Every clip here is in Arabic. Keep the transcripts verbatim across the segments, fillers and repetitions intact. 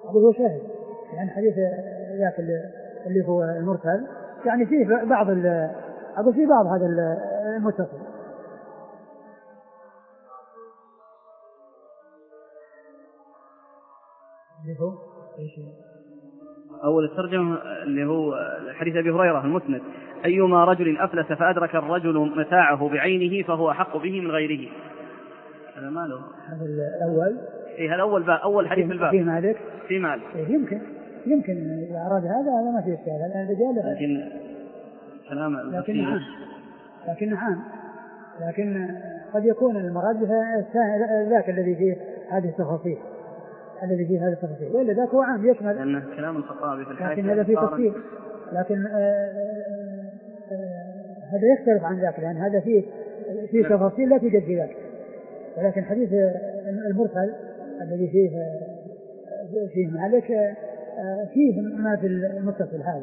أقول هو شاهد، يعني حديث ذاك اللي هو المرسل يعني فيه بعض أقول فيه بعض هذا المتصل. اللي هو أول الترجمة اللي هو حديث أبي هريرة المسند: أيما رجل أفلس فأدرك الرجل متاعه بعينه فهو أحق به من غيره. هذا ماله؟ هذا الأول. إيه هذا أول باب، أول حديث في الباب. في مالك. في مالك. إيه يمكن يمكن إذا أراد هذا هذا ما فيه إشكال، هذا الرجال. لكن كلام لكن نعم لكن نعم لكن قد يكون المراد ذاك الذي فيه هذه التفاصيل الذي فيه هذا التفاصيل، وإلا ذاك هو عام يشمل. لأن كلام الخطابي في الحاشية لكن هذا فيه تفصيل، لكن آآ آآ هذا يختلف عن ذاك، لأن هذا فيه فيه تفاصيل لا توجد في ذاك. ولكن حديث المرسل الذي فيه فيه مالك فيه ما في المتصل هذا.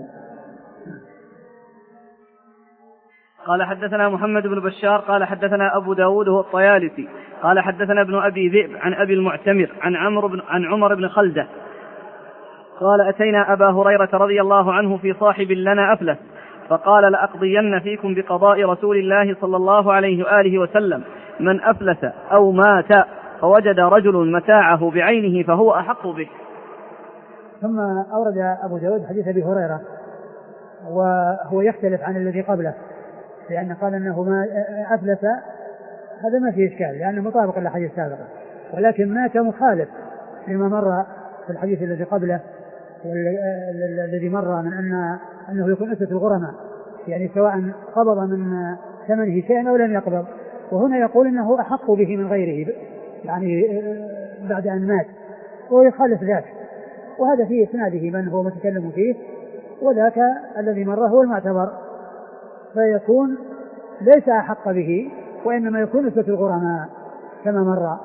قال حدثنا محمد بن بشار قال حدثنا أبو داود هو الطيالسي قال حدثنا ابن أبي ذئب عن أبي المعتمر عن عمرو بن عن عمر بن خلدة قال: أتينا أبا هريرة رضي الله عنه في صاحب لنا أفلس، فقال: لأقضين فيكم بقضاء رسول الله صلى الله عليه وآله وسلم: من أفلس أو مات فوجد رجل متاعه بعينه فهو أحق به. ثم أورد أبو داود حديث أبي هريرة، وهو يختلف عن الذي قبله، لأن قال أنه ما أفلس، هذا ما فيه إشكال لأنه مطابق للحديث السابق، ولكن مات مخالف لما مر في الحديث الذي قبله والذي مر من أن أنه يكون أسة الغرماء، يعني سواء قبض من ثمنه شيئا أو لم يقبض، وهنا يقول أنه أحق به من غيره يعني بعد أن مات، ويخالف ذاك، وهذا فيه إسناده من هو متكلم فيه، وذاك الذي مر هو المعتبر، فيكون ليس أحق به وإنما يكون أسة الغرماء كما مر.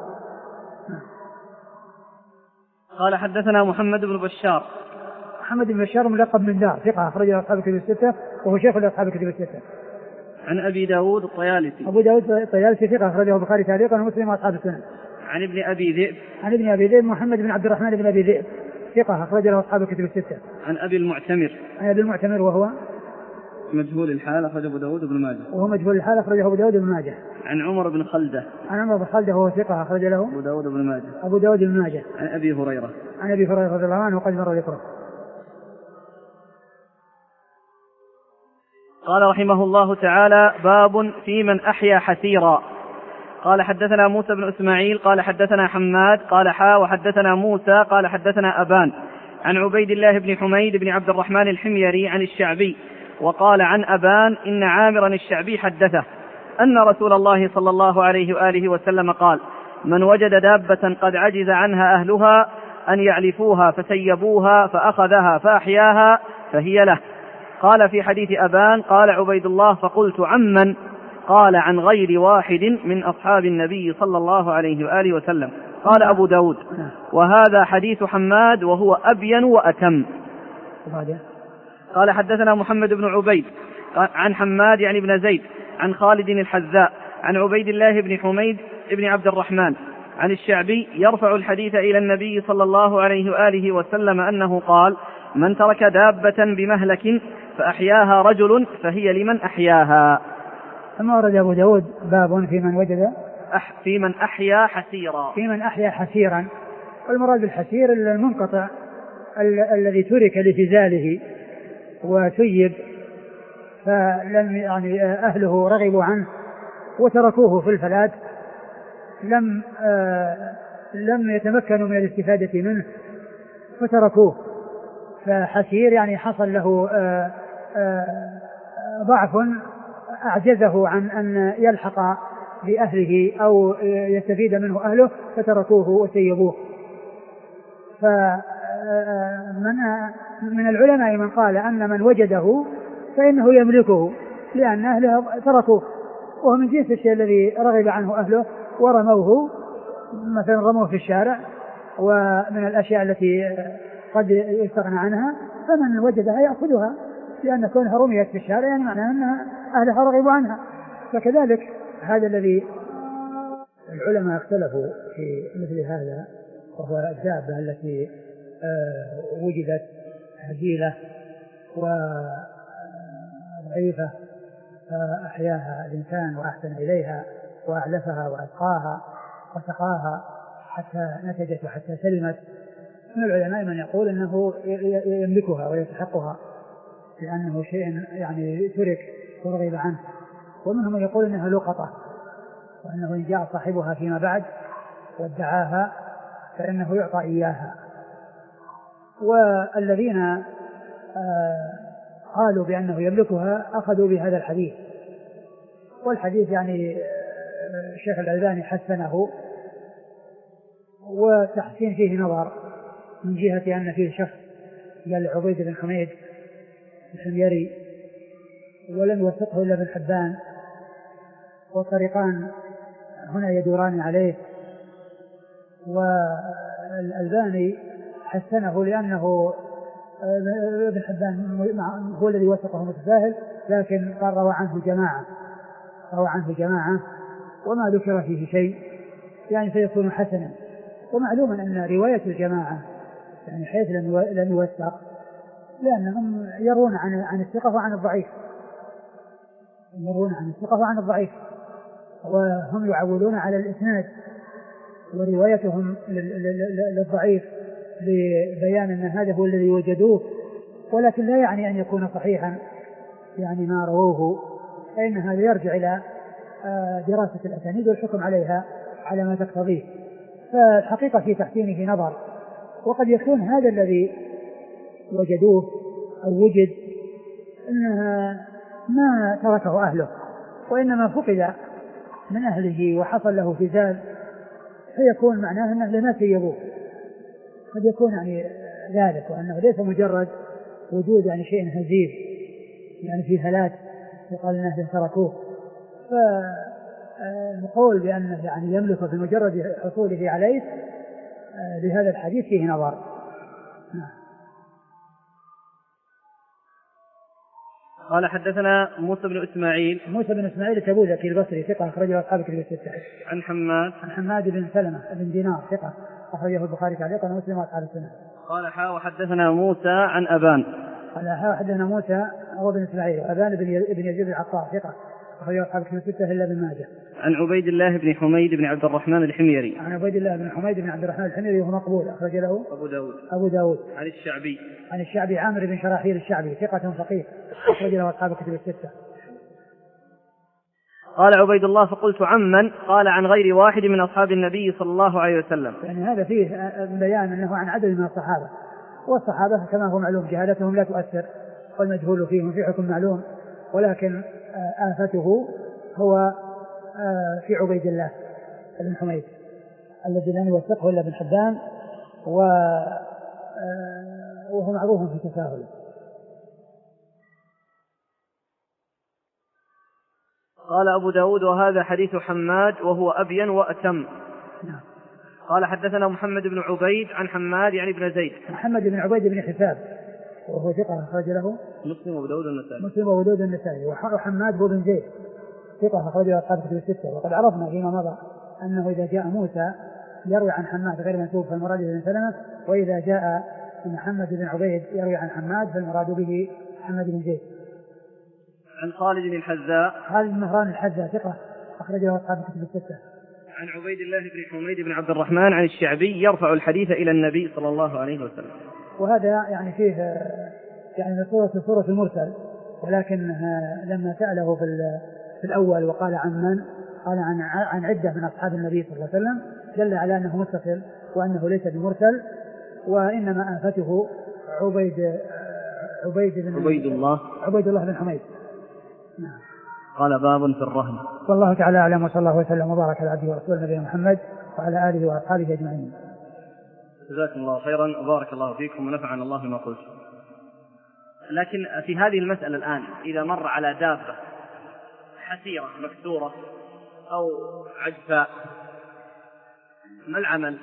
قال حدثنا محمد بن بشار. محمد بن بشار ملقب من دار، ثقة أخرجه أصحاب الكتب الستة وهو شيخ لأصحاب الكتب الستة. عن أبي داود الطيالسي. أبو داود الطيالسي ثقة أخرجه البخاري تعليقا ومسلم وأصحاب السنن. عن ابن أبي ذئب. عن ابن أبي ذئب محمد بن عبد الرحمن بن أبي ذئب ثقة أخرج له أصحاب الكتب الستة. عن أبي المعتمر. عن أبي المعتمر وهو مجهول الحال أخرجه أبو داود بن ماجه. وهو مجهول الحال أخرجه أبو داود بن ماجه. عن عمر بن خلدة. عن عمر بن خلدة وهو ثقة أخرج له أبو داود بن ماجه. أبو داود بن ماجه. عن أبي هريرة. عن أبي هريرة رضي الله عنه وقد مر ذكره. قال رحمه الله تعالى: باب في من أحيا حسيرا. قال حدثنا موسى بن إسماعيل قال حدثنا حماد قال حا وحدثنا موسى قال حدثنا أبان عن عبيد الله بن حميد بن عبد الرحمن الحميري عن الشعبي، وقال عن أبان إن عامرا الشعبي حدثه أن رسول الله صلى الله عليه وآله وسلم قال: من وجد دابة قد عجز عنها أهلها أن يعلفوها فسيبوها فأخذها فأحياها فهي له. قال في حديث أبان: قال عبيد الله: فقلت عمن؟ قال: عن غير واحد من أصحاب النبي صلى الله عليه وآله وسلم. قال أبو داود: وهذا حديث حماد وهو أبين وأتم. قال حدثنا محمد بن عبيد عن حماد يعني بن زيد عن خالد الحذاء عن عبيد الله بن حميد بن عبد الرحمن عن الشعبي يرفع الحديث إلى النبي صلى الله عليه وآله وسلم أنه قال: من ترك دابة بمهلك فأحياها رجل فهي لمن أحياها. ثم ورد أبو داود باب في من وجد أح في من أحيا حسيرا. في من أحيا حسيرا، والمراد بالحسير المنقطع ال الذي ترك لفزاله وسيب، فلم يعني أهله رغبوا عنه وتركوه في الفلات، لم آه لم يتمكنوا من الاستفادة منه فتركوه، فحسير يعني حصل له آه آه ضعف أعجزه عن أن يلحق بأهله أو يستفيد منه أهله فتركوه وسيبوه. فمن من العلماء من قال أن من وجده فإنه يملكه لأن أهله تركوه، وهو من جنس الشيء الذي رغب عنه أهله ورموه، مثلا رموه في الشارع، ومن الأشياء التي قد يستغنى عنها، فمن وجدها يأخذها، لأن كونها رميت في الشارع يعني معناه أن أهلها رغبوا عنها. فكذلك هذا الذي العلماء اختلفوا في مثل هذا، وهو الدابة التي وجدت هزيلة وضعيفة فأحياها الإنسان وأحسن إليها وأعلفها وأسقاها وسقاها حتى نتجت وحتى سلمت. من العلماء من يقول إنه يملكها ويستحقها لأنه شيء يعني ترك ورغب عنه، ومنهم من يقول إنها لقطة وأنه إن جاء صاحبها فيما بعد وادعاها فإنه يعطى إياها. والذين آه قالوا بأنه يملكها أخذوا بهذا الحديث، والحديث يعني الشيخ الألباني حسنه، وتحسين فيه نظر من جهة أن فيه شخص قال عبيد بن حميد الحميري ولم يوثقه إلا ابن حبان، والطريقان هنا يدوران عليه، والألباني حسنه لأنه ابن حبان هو الذي وثقه متساهل، لكن قال روى عنه جماعة روى عنه جماعة وما ذكر فيه شيء يعني فيكون حسنا. ومعلوم أن رواية الجماعة يعني حيث لم يوثق لأنهم يرون عن عن الثقة وعن الضعيف يرون عن الثقة وعن الضعيف وهم يعولون على الإسناد، وروايتهم للضعيف لبيان أن هذا هو الذي وجدوه، ولكن لا يعني أن يكون صحيحا يعني ما رووه، فإن هذا يرجع إلى دراسة الأسانيد والحكم عليها على ما تقتضيه. فالحقيقة في تحسينه نظر، وقد يكون هذا الذي وجدوه أو وجد إنها ما تركه أهله وإنما فقد من أهله وحصل له فزال، فيكون معناه أنه لما سيبوه، قد يكون يعني ذلك، وأنه ليس مجرد وجود يعني شيء هزيل يعني في هلاك يقال أنه تركوه. فالقول بأنه يعني يملك بمجرد حصوله عليه لهذا الحديث فيه نظر. قال حدثنا موسى بن إسماعيل موسى بن إسماعيل التبوذكي البصري ثقة أخرجه أصحاب الكتب الستة. عن حماد عن حماد بن سلمة بن دينار ثقة أخرجه البخاري تعليقا ومسلم وأصحاب السنة. قال حا وحدثنا موسى عن أبان قال حا وحدثنا موسى هو بن إسماعيل وأبان بن يزيد العطار ثقة أخرجه أصحاب الكتب الستة إلا بن ماجه. عن عبيد الله بن حميد بن عبد الرحمن الحميري عن عبيد الله بن حميد بن عبد الرحمن الحميري وهو مقبول أخرج له أبو داود أبو داود. عن الشعبي عن الشعبي عامر بن شراحيل الشعبي ثقة فقيه أخرج له أصحاب الكتب الستة. قال عبيد الله فقلت عمن؟ قال عن غير واحد من أصحاب النبي صلى الله عليه وسلم. يعني هذا فيه بيان أنه عن عدد من الصحابة، والصحابة كما هو معلوم جهالتهم لا تؤثر، والمجهول فيهم في حكم معلوم، ولكن آفته هو في عبيد الله بن حميد الذي لم يوثقه إلا ابن حبان، وهو معروف في تساهله. قال أبو داود وهذا حديث حماد وهو أبين وأتم. نعم. قال حدثنا محمد بن عبيد عن حماد يعني بن زيد. محمد بن عبيد بن حساب وهو ثقة أخرج له مسلم وأبو داود النسائي. مسلم وأبو داود النسائي. وحماد هو بن زيد ثقة أخرج له أصحاب الكتب الستة. وقد عرفنا فيما مضى أنه إذا جاء موسى يروي عن حماد غير منسوب فالمراد بن سلمة، وإذا جاء محمد بن عبيد يروي عن حماد فالمراد به محمد بن زيد. عن خالد الحذاء خالد مهران الحذاء ثقة أخرج له أصحاب الكتب الستة. عن عبيد الله بن حميد بن عبد الرحمن عن الشعبي يرفع الحديث إلى النبي صلى الله عليه وسلم. وهذا يعني فيه يعني صورة صورة المرسل، ولكن لما سأله في في الأول وقال عن من قال عن عن عدة من أصحاب النبي صلى الله عليه وسلم دل على أنه متصل وأنه ليس بمرسل، وإنما آفته عبيد عبيد بن عبيد الله عبيد الله بن حميد. نعم. قال باب في الرهن. والله تعالى أعلم، وصلى الله وسلم وبارك على عبده ورسوله نبينا محمد وعلى آله وأصحابه أجمعين. جزاكم الله خيرا وبارك الله فيكم ونفعنا الله بما قلت. لكن في هذه المسألة الآن إذا مر على دابة حسيرة مكسورة أو عجفاء ما العمل؟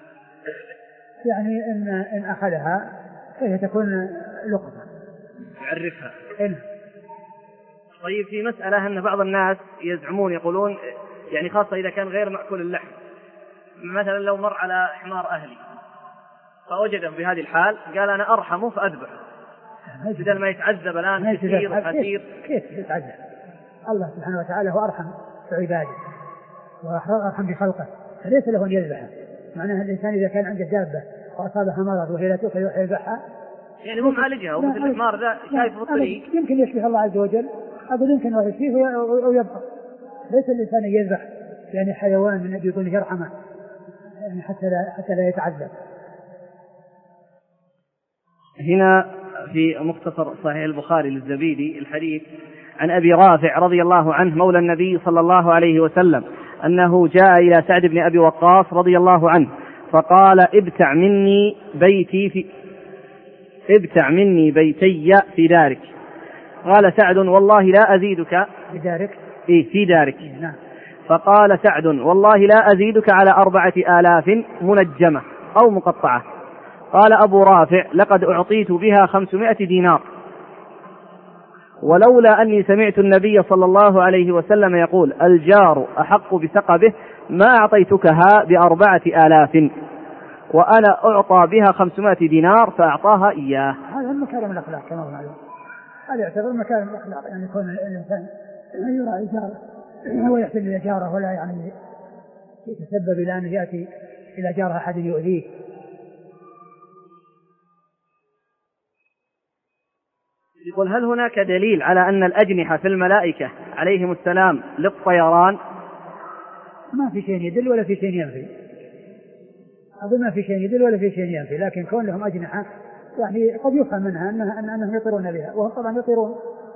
يعني إن إن أخذها فهي تكون لقطة يعرفها. إن طيب في مسألة أن بعض الناس يزعمون يقولون يعني خاصة إذا كان غير مأكول اللحم، مثلا لو مر على حمار أهلي فوجد في هذه الحال قال أنا أرحمه فأذبحه، بدل ما يتعذب الآن كثير وكثير. كيف يتعذب؟ الله سبحانه وتعالى هو أرحم بعباده وأرحم بخلقه، فليس له أن يذبحه. معناها الإنسان إذا كان عنده دابة وأصابها مرض وهي لا تؤكل يذبحها، يعني مو معالجها ومثل الحمار ذا شايف في الطريق يمكن يشفيه الله عز وجل، أقول يمكن الله يشفيه ويبقى. ليس الإنسان يذبح يعني حيوان من أجل يكون يرحمه يعني حتى لا حتى لا يتعذب. هنا في مختصر صحيح البخاري للزبيدي الحديث عن أبي رافع رضي الله عنه مولى النبي صلى الله عليه وسلم أنه جاء إلى سعد بن أبي وقاص رضي الله عنه فقال ابتع مني بيتي في ابتع مني بيتي في دارك. قال سعد والله لا أزيدك في دارك إيه في دارك نعم. فقال سعد والله لا أزيدك على أربعة آلاف منجمة أو مقطعة. قال أبو رافع لقد أعطيت بها خمسمائة دينار، ولولا أني سمعت النبي صلى الله عليه وسلم يقول الجار أحق بثقبه ما أعطيتكها بأربعة آلاف، وأنا أعطى بها خمسمائة دينار فأعطاها إياه. هذا مكارم الأخلاق كما هو معلوم، هذا يعتبر مكارم الأخلاق، يعني يكون الإنسان يراعي جاره ويحسن إلى جاره ولا يعني يتسبب إلى أن يأتي إلى جاره أحد يؤذيه. يقول هل هناك دليل على أن الأجنحة في الملائكة عليهم السلام للطيران؟ ما في شيء يدل ولا في شيء ينفي، أظن ما في شيء يدل ولا في شيء ينفي، لكن كون لهم أجنحة يعني قد يفهم منها أنها أنهم يطيرون بها، وهم طبعا يطيرون.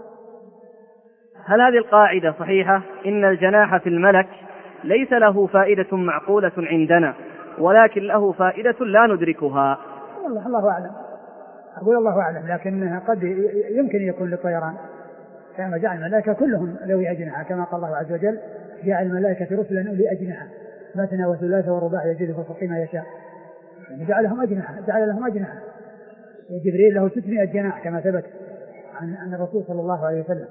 هل هذه القاعدة صحيحة إن الجناح في الملك ليس له فائدة معقولة عندنا ولكن له فائدة لا ندركها؟ والله الله أعلم، أقول الله أعلم، لكنها قد يمكن يكون للطيران كما جعل الملائكة كلهم ذوي أجنحة، كما قال الله عز وجل جعل الملائكة رسلا أولي أجنحة مثنى وثلاث ورباع يزيد في الخلق ما يشاء، يعني جعل لهم أجنحة جعل لهم أجنحة جبريل له ستمائة جناح كما ثبت عن عن الرسول صلى الله عليه وسلم.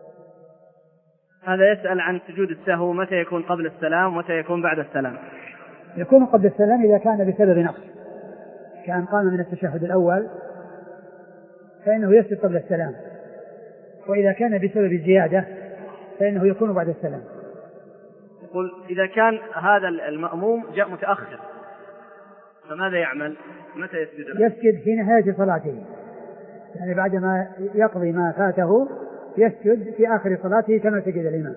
هذا يسأل عن سجود السهو متى يكون قبل السلام ومتى يكون بعد السلام؟ يكون قبل السلام إذا كان بسبب نقص، كان قام من التشهد الأول فإنه يسجد قبل السلام، وإذا كان بسبب الزيادة فإنه يكون بعد السلام. يقول إذا كان هذا المأموم جاء متأخر فماذا يعمل؟ متى يسجد؟ يسجد في نهاية صلاته، يعني بعدما يقضي ما فاته يسجد في آخر صلاته كما سجد الإمام.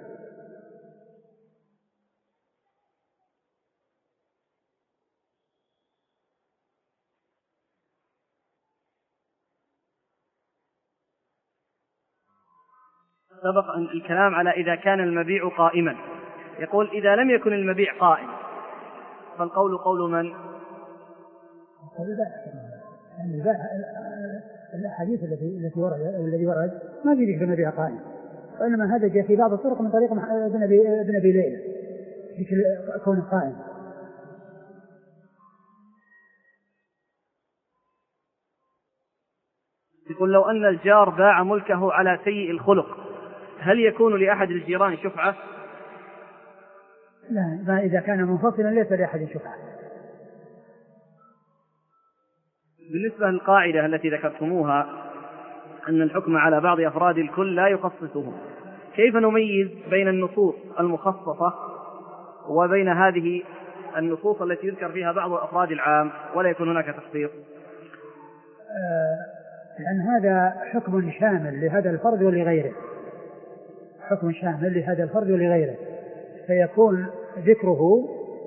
سبق الكلام على إذا كان المبيع قائما، يقول إذا لم يكن المبيع قائم فالقول قول من؟ الحديث التي التي ورد الذي ورد ما في ذكر المبيع قائم، وإنما هذا جاء في بعض الطرق من طريق ابن أبي ابن أبي ليلى ذكر كون قائم. يقول لو أن الجار باع ملكه على سيء الخلق هل يكون لأحد الجيران شفعة؟ لا، ما إذا كان منفصلا ليس لأحد شفعة. بالنسبة للقاعدة التي ذكرتموها أن الحكم على بعض أفراد الكل لا يخصصهم، كيف نميز بين النصوص المخصصة وبين هذه النصوص التي يذكر فيها بعض أفراد العام ولا يكون هناك تخصيص؟ آه لأن هذا حكم شامل لهذا الفرد ولغيره، حكم شامل لهذا الفرد ولغيره، فيكون ذكره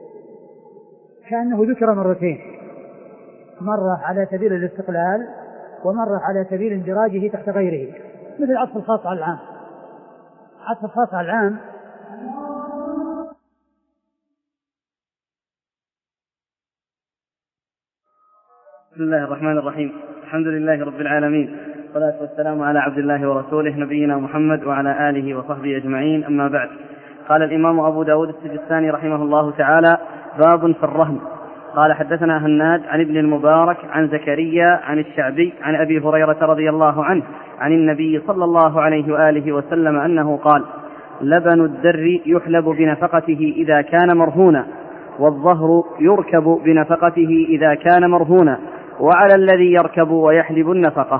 كأنه ذكر مرتين، مرة على سبيل الاستقلال ومرة على سبيل اندراجه تحت غيره، مثل عطف الخاص على العام. عطف الخاص على العام بسم الله الرحمن الرحيم، الحمد لله رب العالمين، والصلاة والسلام على عبد الله ورسوله نبينا محمد وعلى آله وصحبه أجمعين، أما بعد. قال الإمام أبو داود السجستاني رحمه الله تعالى: باب في الرهن. قال حدثنا هناد عن ابن المبارك عن زكريا عن الشعبي عن أبي هريرة رضي الله عنه عن النبي صلى الله عليه وآله وسلم أنه قال: لبن الدر يحلب بنفقته إذا كان مرهونا، والظهر يركب بنفقته إذا كان مرهونا، وعلى الذي يركب ويحلب النفقة.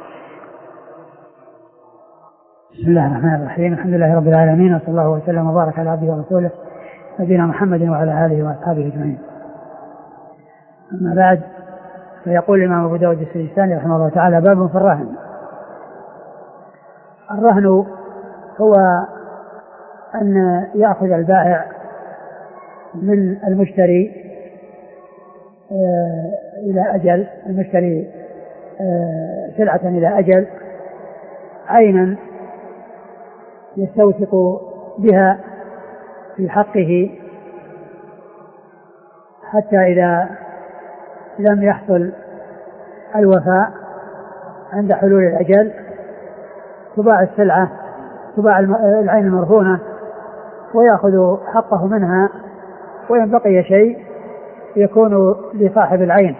بسم الله الرحمن الرحيم. الحمد لله رب العالمين، وصلى الله وسلم وبارك على عبده ورسوله نبينا محمد وعلى آله وأصحابه أجمعين. أما بعد، فيقول الإمام أبو داود السجستاني رحمه الله تعالى: باب في الرهن. الرهن هو أن يأخذ البائع من المشتري إلى أجل، المشتري سلعة إلى أجل عينا يستوثق بها في حقه، حتى إذا لم يحصل الوفاء عند حلول الأجل تباع السلعة، تباع العين المرهونة ويأخذ حقه منها، وإن بقي شيء يكون لصاحب العين.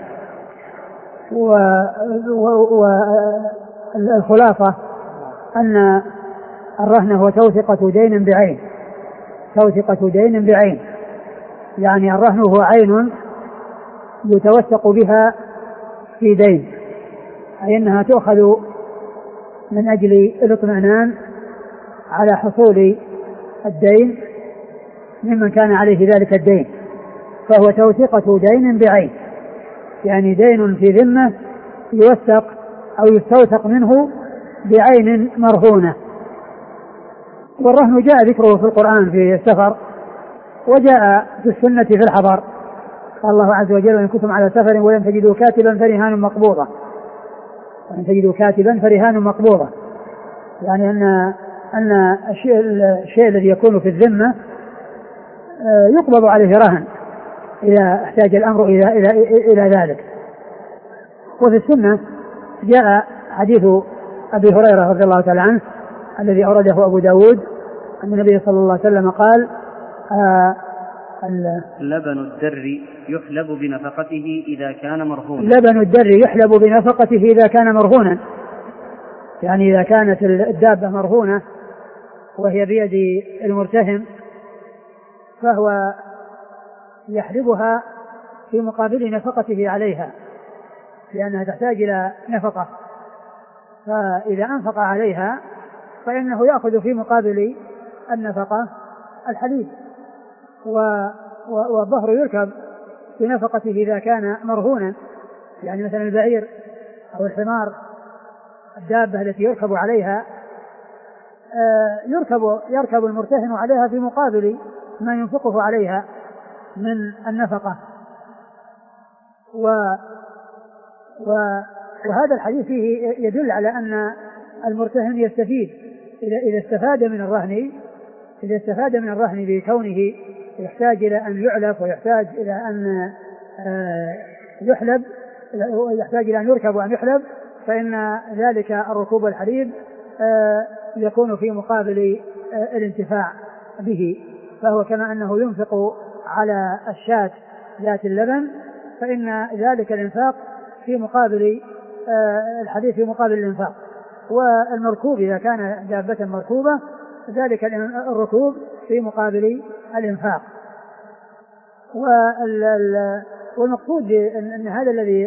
والخلاصة أن الرهن هو توثقة دين بعين، توثقة دين بعين، يعني الرهن هو عين يتوثق بها في دين، أي أنها تؤخذ من أجل الاطمئنان على حصول الدين ممن كان عليه ذلك الدين، فهو توثقة دين بعين، يعني دين في ذمة يوثق أو يستوثق منه بعين مرهونة. والرهن جاء ذكره في القرآن في السفر، وجاء في السنة في الحضر. قال الله عز وجل: وإن كنتم على سفر ولم تجدوا كاتبا فرهان مقبوضة، وإن تجدوا كاتبا فرهان مقبوضة، يعني أن أن الشيء, الشيء الذي يكون في الذمة يقبض عليه رهن إذا احتاج الأمر إلى إلى إلى ذلك. وفي السنة جاء حديث أبي هريرة رضي الله تعالى عنه الذي أورده أبو داود أن النبي صلى الله عليه وسلم قال: آه لبن الدر يحلب بنفقته إذا كان مرهونا. لبن الدر يحلب بنفقته إذا كان مرهونا، يعني إذا كانت الدابة مرهونة وهي بيد المرتهن فهو يحلبها في مقابل نفقته عليها، لأنها تحتاج إلى نفقة، فإذا أنفق عليها فإنه يأخذ في مقابل النفقة الحليب. والظهر يركب بنفقته إذا كان مرهونا، يعني مثلا البعير أو الحمار، الدابة التي يركب عليها يركب يركب المرتهن عليها في مقابل ما ينفقه عليها من النفقة. و وهذا الحديث فيه يدل على أن المرتهن يستفيد إذا استفاد من الرهن، إذا استفاد من الرهن بكونه يحتاج إلى أن يعلف ويحتاج إلى أن يحلب، يحتاج إلى أن يركب وأن يحلب، فإن ذلك الركوب الحليب يكون في مقابل الانتفاع به، فهو كما أنه ينفق على الشاة ذات اللبن، فإن ذلك الانفاق في مقابل الحليب في مقابل الانفاق. والمركوب إذا كان دابة مركوبة ذلك الركوب في مقابل الانفاق. والمقصود أن هذا الذي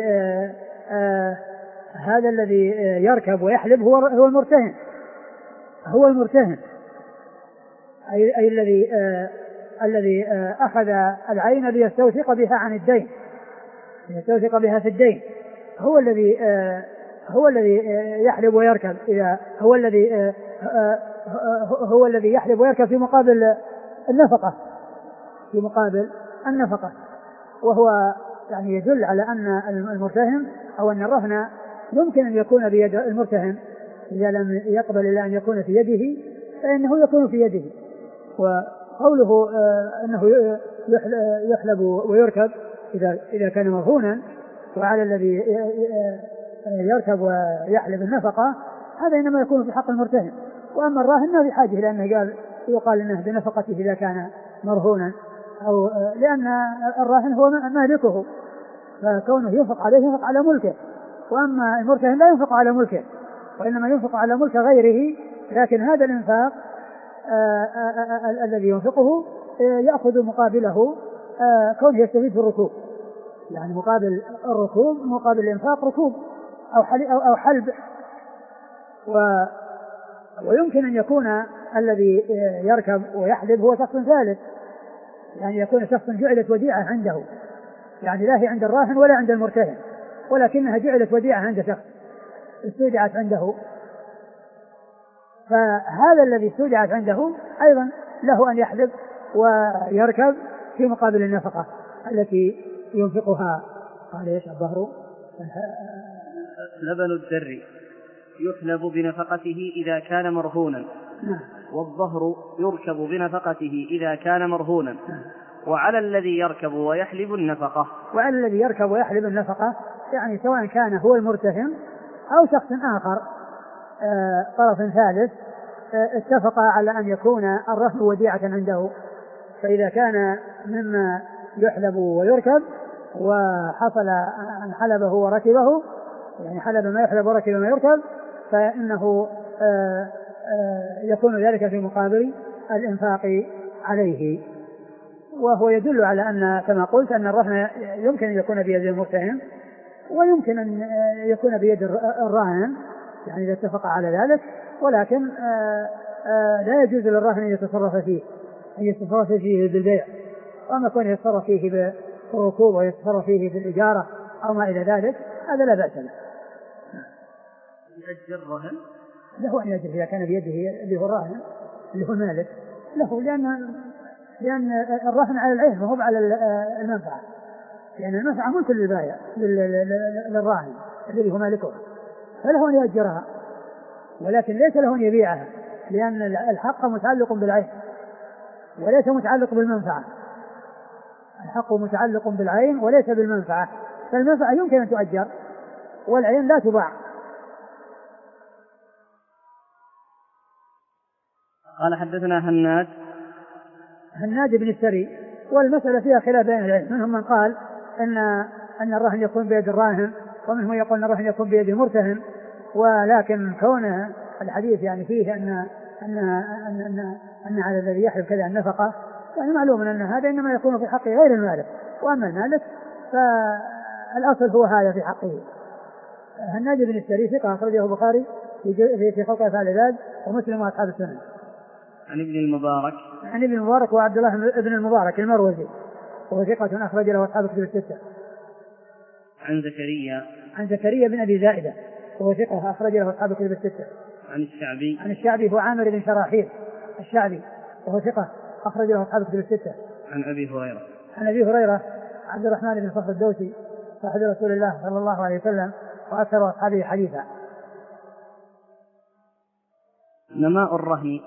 هذا الذي يركب ويحلب هو هو المرتهن، هو المرتهن أي, أي الذي الذي أخذ العين ليستوثق بها عن الدين، ليستوثق بها في الدين، هو الذي هو الذي يحلب ويركب، إذا هو الذي هو الذي يحلب ويركب في مقابل النفقة، في مقابل النفقة. وهو يعني يدل على أن المرتهن أو أن الرهن يمكن أن يكون بيد المرتهن، إذا لم يقبل إلا أن يكون في يده فإنه يكون في يده. وقوله أنه يحلب ويركب إذا إذا كان مرهونا، وعلى الذي يركب ويحلب النفقة، هذا إنما يكون في حق المرتهن. وأما الراهن ما في حاجة، لأنه قال يقال إنه بنفقته إذا كان مرهونا، أو لأن الراهن هو مالكه، فكونه ينفق عليه ينفق على ملكه، وأما المرتهن لا ينفق على ملكه، وإنما ينفق على ملك غيره، لكن هذا الإنفاق الذي ينفقه يأخذ مقابله آه كونه يستفيد في الركوب، يعني مقابل الركوب مقابل الإنفاق ركوب أو حلب, أو أو حلب. و ويمكن أن يكون الذي يركب ويحلب هو شخص ثالث، يعني يكون شخص جعلت وديعة عنده، يعني لا هي عند الراهن ولا عند المرتهن، ولكنها جعلت وديعة عند شخص استودعت عنده، فهذا الذي استودعت عنده أيضا له أن يحلب ويركب في مقابل النفقة التي ينفقها. قال ايش الظهر؟ لبن الدر يحلب بنفقته إذا كان مرهونا، والظهر يركب بنفقته إذا كان مرهونا، وعلى الذي يركب ويحلب النفقة. وعلى الذي يركب ويحلب النفقة يعني سواء كان هو المرتهن أو شخص آخر آه طرف ثالث آه اتفق على أن يكون الرهن وديعة عنده، فإذا كان مما يحلب ويركب وحصل أن حلبه وركبه، يعني حلب ما يحلب وركب ما يركب، فإنه آه آه يكون ذلك في مقابل الإنفاق عليه. وهو يدل على أن كما قلت أن الرهن يمكن أن يكون بيد المرتهن ويمكن أن يكون بيد الراهن، يعني إذا اتفق على ذلك، ولكن آآ آآ لا يجوز للراهن أن يتصرف فيه أن يتصرف فيه بالبيع، وأما كونه يتصرف فيه بالركوب ويتصرف فيه بالإجارة أو ما إلى ذلك هذا لا بأس له. يأجر الرهن له أن يأجر إذا كان بيده اللي هو الراهن اللي هو المالك له، لأن لأن الرهن على العين وهو على المنفعة، لأن يعني المنفعة ملك للبائع للراهن الذي هو مالكه، فله أن يأجرها، ولكن ليس له أن يبيعها، لأن الحق متعلق بالعين وليس متعلق بالمنفعة. الحق متعلق بالعين وليس بالمنفعة، فالمنفعة يمكن أن تؤجر والعين لا تباع. قال حدثنا هناد هناد بن السري، والمسألة فيها خلاف بين العلم، منهم من قال أن أن الرهن يكون بيد الراهن، ومنهم يقول أن الرهن يكون بيد المرتهن، ولكن كون الحديث يعني فيه أن أن أن أن, أن على الذي يحلب كذا النفقة، يعني معلوم أن هذا إنما يكون في حق غير المالك، وأما المالك فالأصل هو هذا في حقه. هناد بن السري ثقة أخرجه البخاري في في خلق أفعال العباد ومسلم وأصحاب السنن. عن ابن المبارك عن ابن المبارك وعبد الله بن المبارك المروزي وهو ثقة أخرج له أصحاب الكتب الستة. عن زكريا عن زكريا بن أبي زائدة وهو ثقة أخرج له أصحاب الكتب الستة. عن الشعبي عن الشعبي هو عامر بن شراحيل الشعبي وهو ثقة أخرج له أصحاب الكتب الستة. عن أبي هريرة عن أبي هريرة عبد الرحمن بن صخر الدوسي صاحب رسول الله صلى الله عليه وسلم وأكثر أصحابه حديثا. نماء الرهن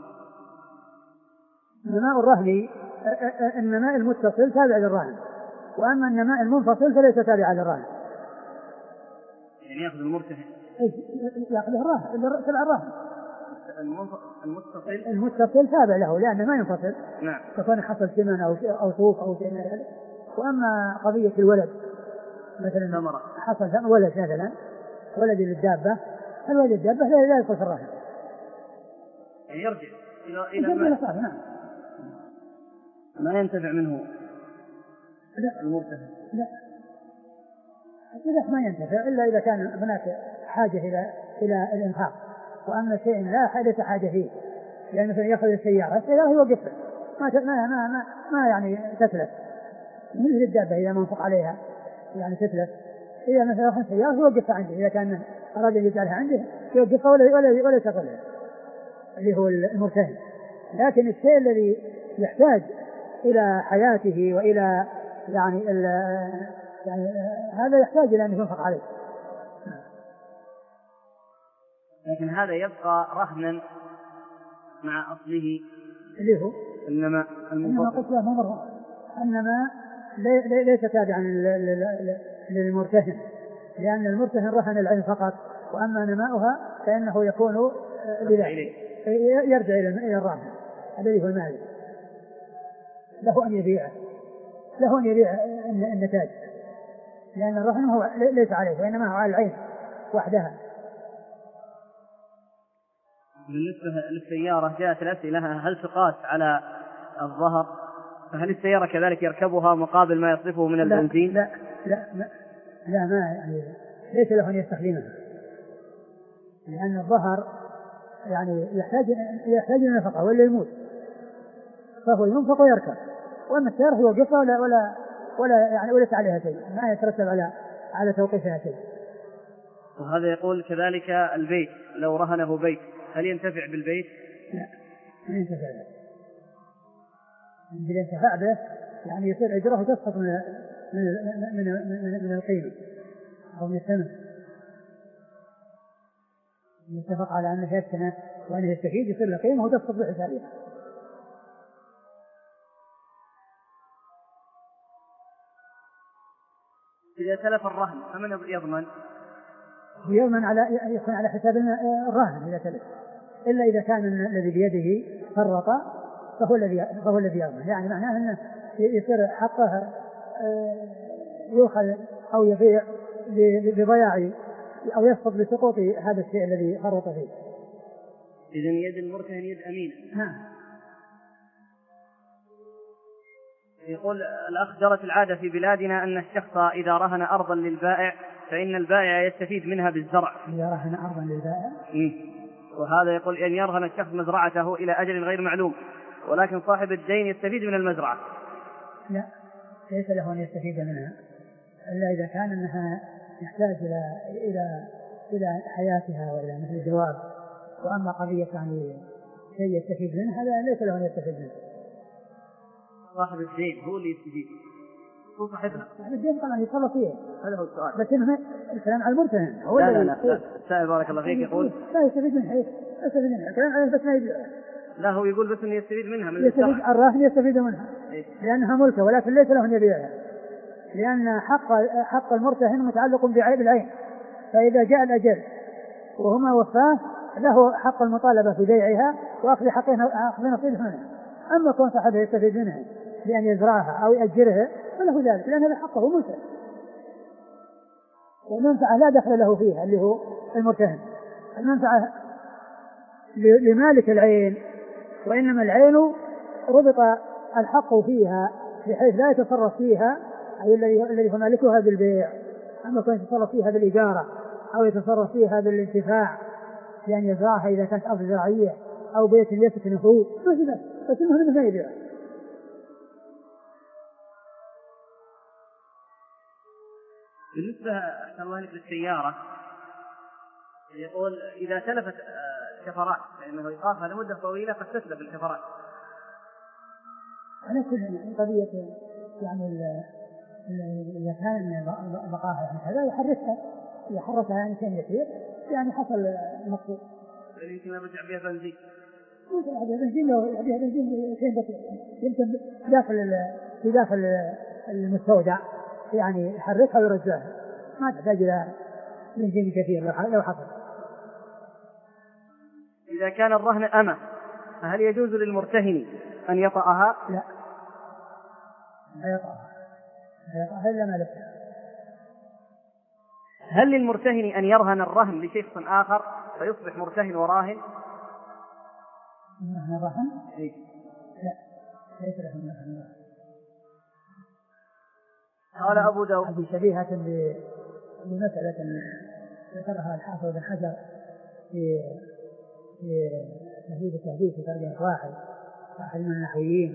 نماء الرهن النماء المتصل تابع للرهن، وأما النماء المنفصل فليس تابع للرهن. يعني يأخذ المرتهن يأخذ الرهن تبع الرهن، المتصل المتصل تابع له لأنه ما ينفصل. نعم. فكون حصل ثمن أو أو صوف أو شيء من ذلك. وأما قضية الولد مثلا ثمرة حصل ولد مثلا ولد للدابة، الولد الدابة لا يدخل في الرهن، يعني يرجع إلى إلى ما نعم. ما ينتفع منه لا المرتهن. لا إذا ما ينتفع إلا إذا كان هناك حاجة إلى إلى الإنفاق، وأما شيء لا حدث حاجة فيه، يعني مثلا يأخذ السيارة السيارة يوقفها ما ما ما ما, ما يعني تتلف، مثل الدابة إذا ما انفق عليها يعني تتلف. إذا مثلا يأخذ السيارة يوقفها عنده، إذا كان أراد أن يجعلها عنده يوقفها ولا ولا ولا يشغلها اللي هو المرتهن. لكن الشيء الذي يحتاج إلى حياته وإلى يعني, يعني هذا يحتاج إلى أن ينفق عليه. لكن هذا يبقى رهنا مع أصله اللي هو النماء المنفصل. النماء ليس تابعا للمرتهن، لأن المرتهن رهن العين فقط، وأما نماؤها فإنه يكون يرجع إلى الراهن الذي هو المالك، له أن يبيعه له أن يبيع النتاج، لأن الرهن هو ليس عليه وإنما هو على العين وحدها. بالنسبة للسيارة جاءت الأسئلة هل تقاس على الظهر فهل السيارة كذلك يركبها مقابل ما يصرفه من البنزين؟ لا لا لا, لا ما يعني ليس له أن يستخدمها، لأن الظهر يعني يحتاج يحتاج إلى نفقة ولا يموت، فهو ينفق ويركب، وأما السيارة يوقفها ولا ولا ولا يعني وليس عليها شيء، ما يترتب على على توقيفها شيء. وهذا يقول كذلك البيت لو رهنه بيت هل ينتفع بالبيت؟ لا ما ينتفع به، إذا انتفع به يعني يصير أجره تسقط من من من من, من القيمة أو من الثمن. يتفق على أنه يفتنى وأنه يستفيد يصير له قيمة وتسقط بحسابها. إذا تلف الرهن فمن يضمن؟ يضمن على يكون على حساب الرهن إذا تلف، إلا إذا كان الذي بيده فرط فهو الذي فهو الذي يضمن، يعني معناه أنه يصير حقه يؤخذ أو يبيع بضياع أو يسقط بسقوط هذا الشيء الذي فرط فيه. إذن يد المرتهن يد أمينة. نعم. يقول الأخ جرت العادة في بلادنا أن الشخص إذا رهن أرضا للبائع فإن البائع يستفيد منها بالزرع. إذا رهن أرضا للبائع؟ م. وهذا يقول أن يرهن الشخص مزرعته إلى أجل غير معلوم، ولكن صاحب الدين يستفيد من المزرعة. لا ليس له أن يستفيد منها إلا إذا كان أنها يحتاج إلى إلى إلى حياتها وإلى مثل الجواب، وأما قضية يعني شيء يستفيد منه هذا ليس له أن يستفيد منه. صاحب الدين هو اللي يستفيد، هو صاحبنا. صاحب الدين طبعا يتصرف فيه، هذا هو السؤال. بس إنه الكلام على المرتهن هو لا لا لا, لا. السائل بارك الله فيك يقول لا يستفيد منها، يستفيد منها الكلام عليه بس ما يبيعها. لا هو يقول بس إنه يستفيد منها من يستفيد الراهن يستفيد منها إيه؟ لأنها ملكه ولكن ليس له أن يبيعها، لأن حق حق المرتهن متعلق بعيب العين، فإذا جاء الأجل وهما وفاه له حق المطالبة في بيعها وأخذ حقها أخذ نصيبه منها. أما كون صاحبه يستفيد منها بأن يزرعها أو يأجرها فله ذلك، لأن هذا حقه ملكه والمنفعة لا دخل له فيها اللي هو المرتهن. المنفعة لمالك العين، وإنما العين ربط الحق فيها بحيث لا يتصرف فيها أي الذي هو مالكها بالبيع، أما كان يتصرف فيها بالإجارة أو يتصرف فيها بالانتفاع يعني يزرعها إذا كانت أرض زراعية أو بيت يسكنه بس المهم ما يبيع. بالنسبة أحسن الله لك للسيارة يقول إذا تلفت كفرات فإنه إيقافها لمدة طويلة قد تتلف الكفرات. أنا كل قضية يعني إذا كان بقاها يعني هذا يحركها يحركها يعني كان يسير يعني حصل المقصود. يمكن أرجع بها بنزين. يمكن أرجع بنزين لو بها بنزين شيء بسيط يمكن داخل في داخل المستودع يعني يحركها ويرجعها ما تحتاج إلى بنزين كثير لو حصل. إذا كان الرهن أمة فهل يجوز للمرتهن أن يطأها؟ لا لا يطأها إلا ما لك. هل للمرتهن أن يرهن الرهن لشخص آخر فيصبح مرتهن وراهن؟ يرهن الرهن؟ إيه؟ لا ليس له أن يرهن الرهن. قال أبو داود هذه شبيهة بمسألة ذكرها الحافظ بن حجر في في تهذيب التهذيب في ترجمة واحد واحد من النحويين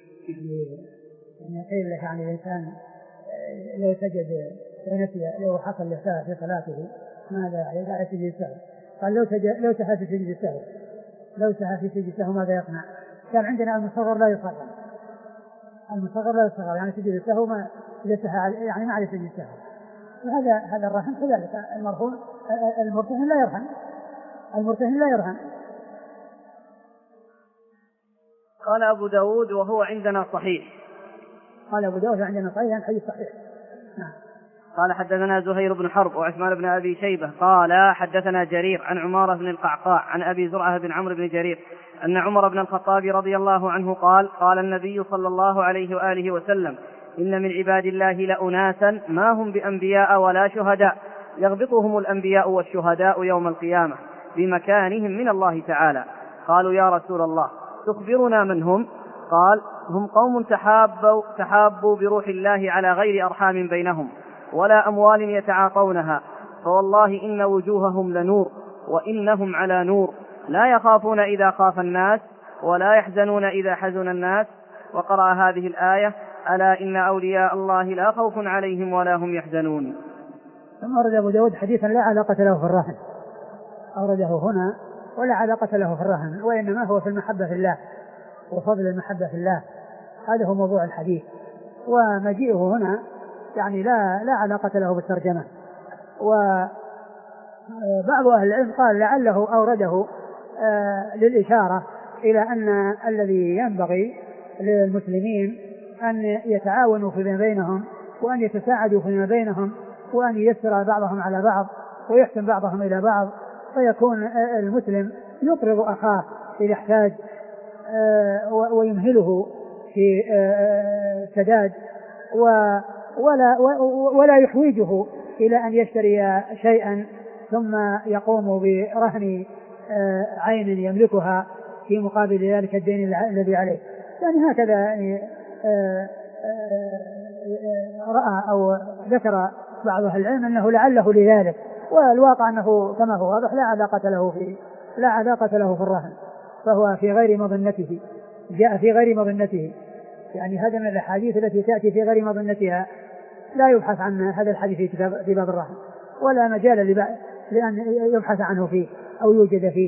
يعني قيل له يعني الإنسان لو سجد ونسي لو حصل له سهو في صلاته ماذا يعني لا يسجد السهو؟ قال لو سجد لو سهى في سجد السهو لو سهى في سجد السهو ماذا يصنع؟ كان عندنا المصغر لا يصغر المصغر لا يصغر يعني سجد السهو ما إذا سهى يعني ما عليه سجد السهو. وهذا هذا الرهن كذلك المرهون المرتهن لا يرهن المرتهن لا يرهن. قال أبو داود وهو عندنا صحيح. قال أبو داود عندنا صحيح يعني حديث صحيح. نعم. قال حدثنا زهير بن حرب وعثمان بن أبي شيبة قال حدثنا جرير عن عمارة بن القعقاع عن أبي زرعة بن عمرو بن جرير أن عمر بن الخطاب رضي الله عنه قال قال النبي صلى الله عليه وآله وسلم إن من عباد الله لأناسا ما هم بأنبياء ولا شهداء يغبطهم الأنبياء والشهداء يوم بمكانهم من الله تعالى. قالوا يا رسول الله تخبرنا من هم؟ قال: هم قوم تحابوا, تحابوا بروح الله على غير أرحام بينهم ولا أموال يتعاطونها، فوالله إن وجوههم لنور وإنهم على نور، لا يخافون إذا خاف الناس ولا يحزنون إذا حزن الناس. وقرأ هذه الآية: ألا إن أولياء الله لا خوف عليهم ولا هم يحزنون. ثم أورد أبو داود حديثا لا علاقة له في الرهن، أورده هنا ولا علاقة له في الرهن، وإنما هو في المحبة في الله وفضل المحبة في الله، هذا هو موضوع الحديث. ومجيئه هنا يعني لا لا علاقة له بالترجمة. وبعض أهل العلم قال لعله أورده آه للإشارة إلى أن الذي ينبغي للمسلمين أن يتعاونوا فيما بينهم وأن يتساعدوا فيما بينهم وأن ييسر بعضهم على بعض ويحسن بعضهم إلى بعض، فيكون المسلم يقرض أخاه إذا احتاج ويمهله في سداد ولا ولا يحوجه إلى أن يشتري شيئا ثم يقوم برهن عين يملكها في مقابل ذلك الدين الذي عليه. يعني هكذا يعني رأى أو ذكر بعض أهل العلم أنه لعله لذلك، والواقع أنه كما هو واضح لا علاقة له في لا علاقة له في الرهن، فهو في غير مظنته، جاء في غير مظنته. يعني هذا من الأحاديث التي تأتي في غير مظنتها لا يبحث عن هذا الحديث في باب الرهن ولا مجال لأن يبحث عنه فيه أو يوجد فيه.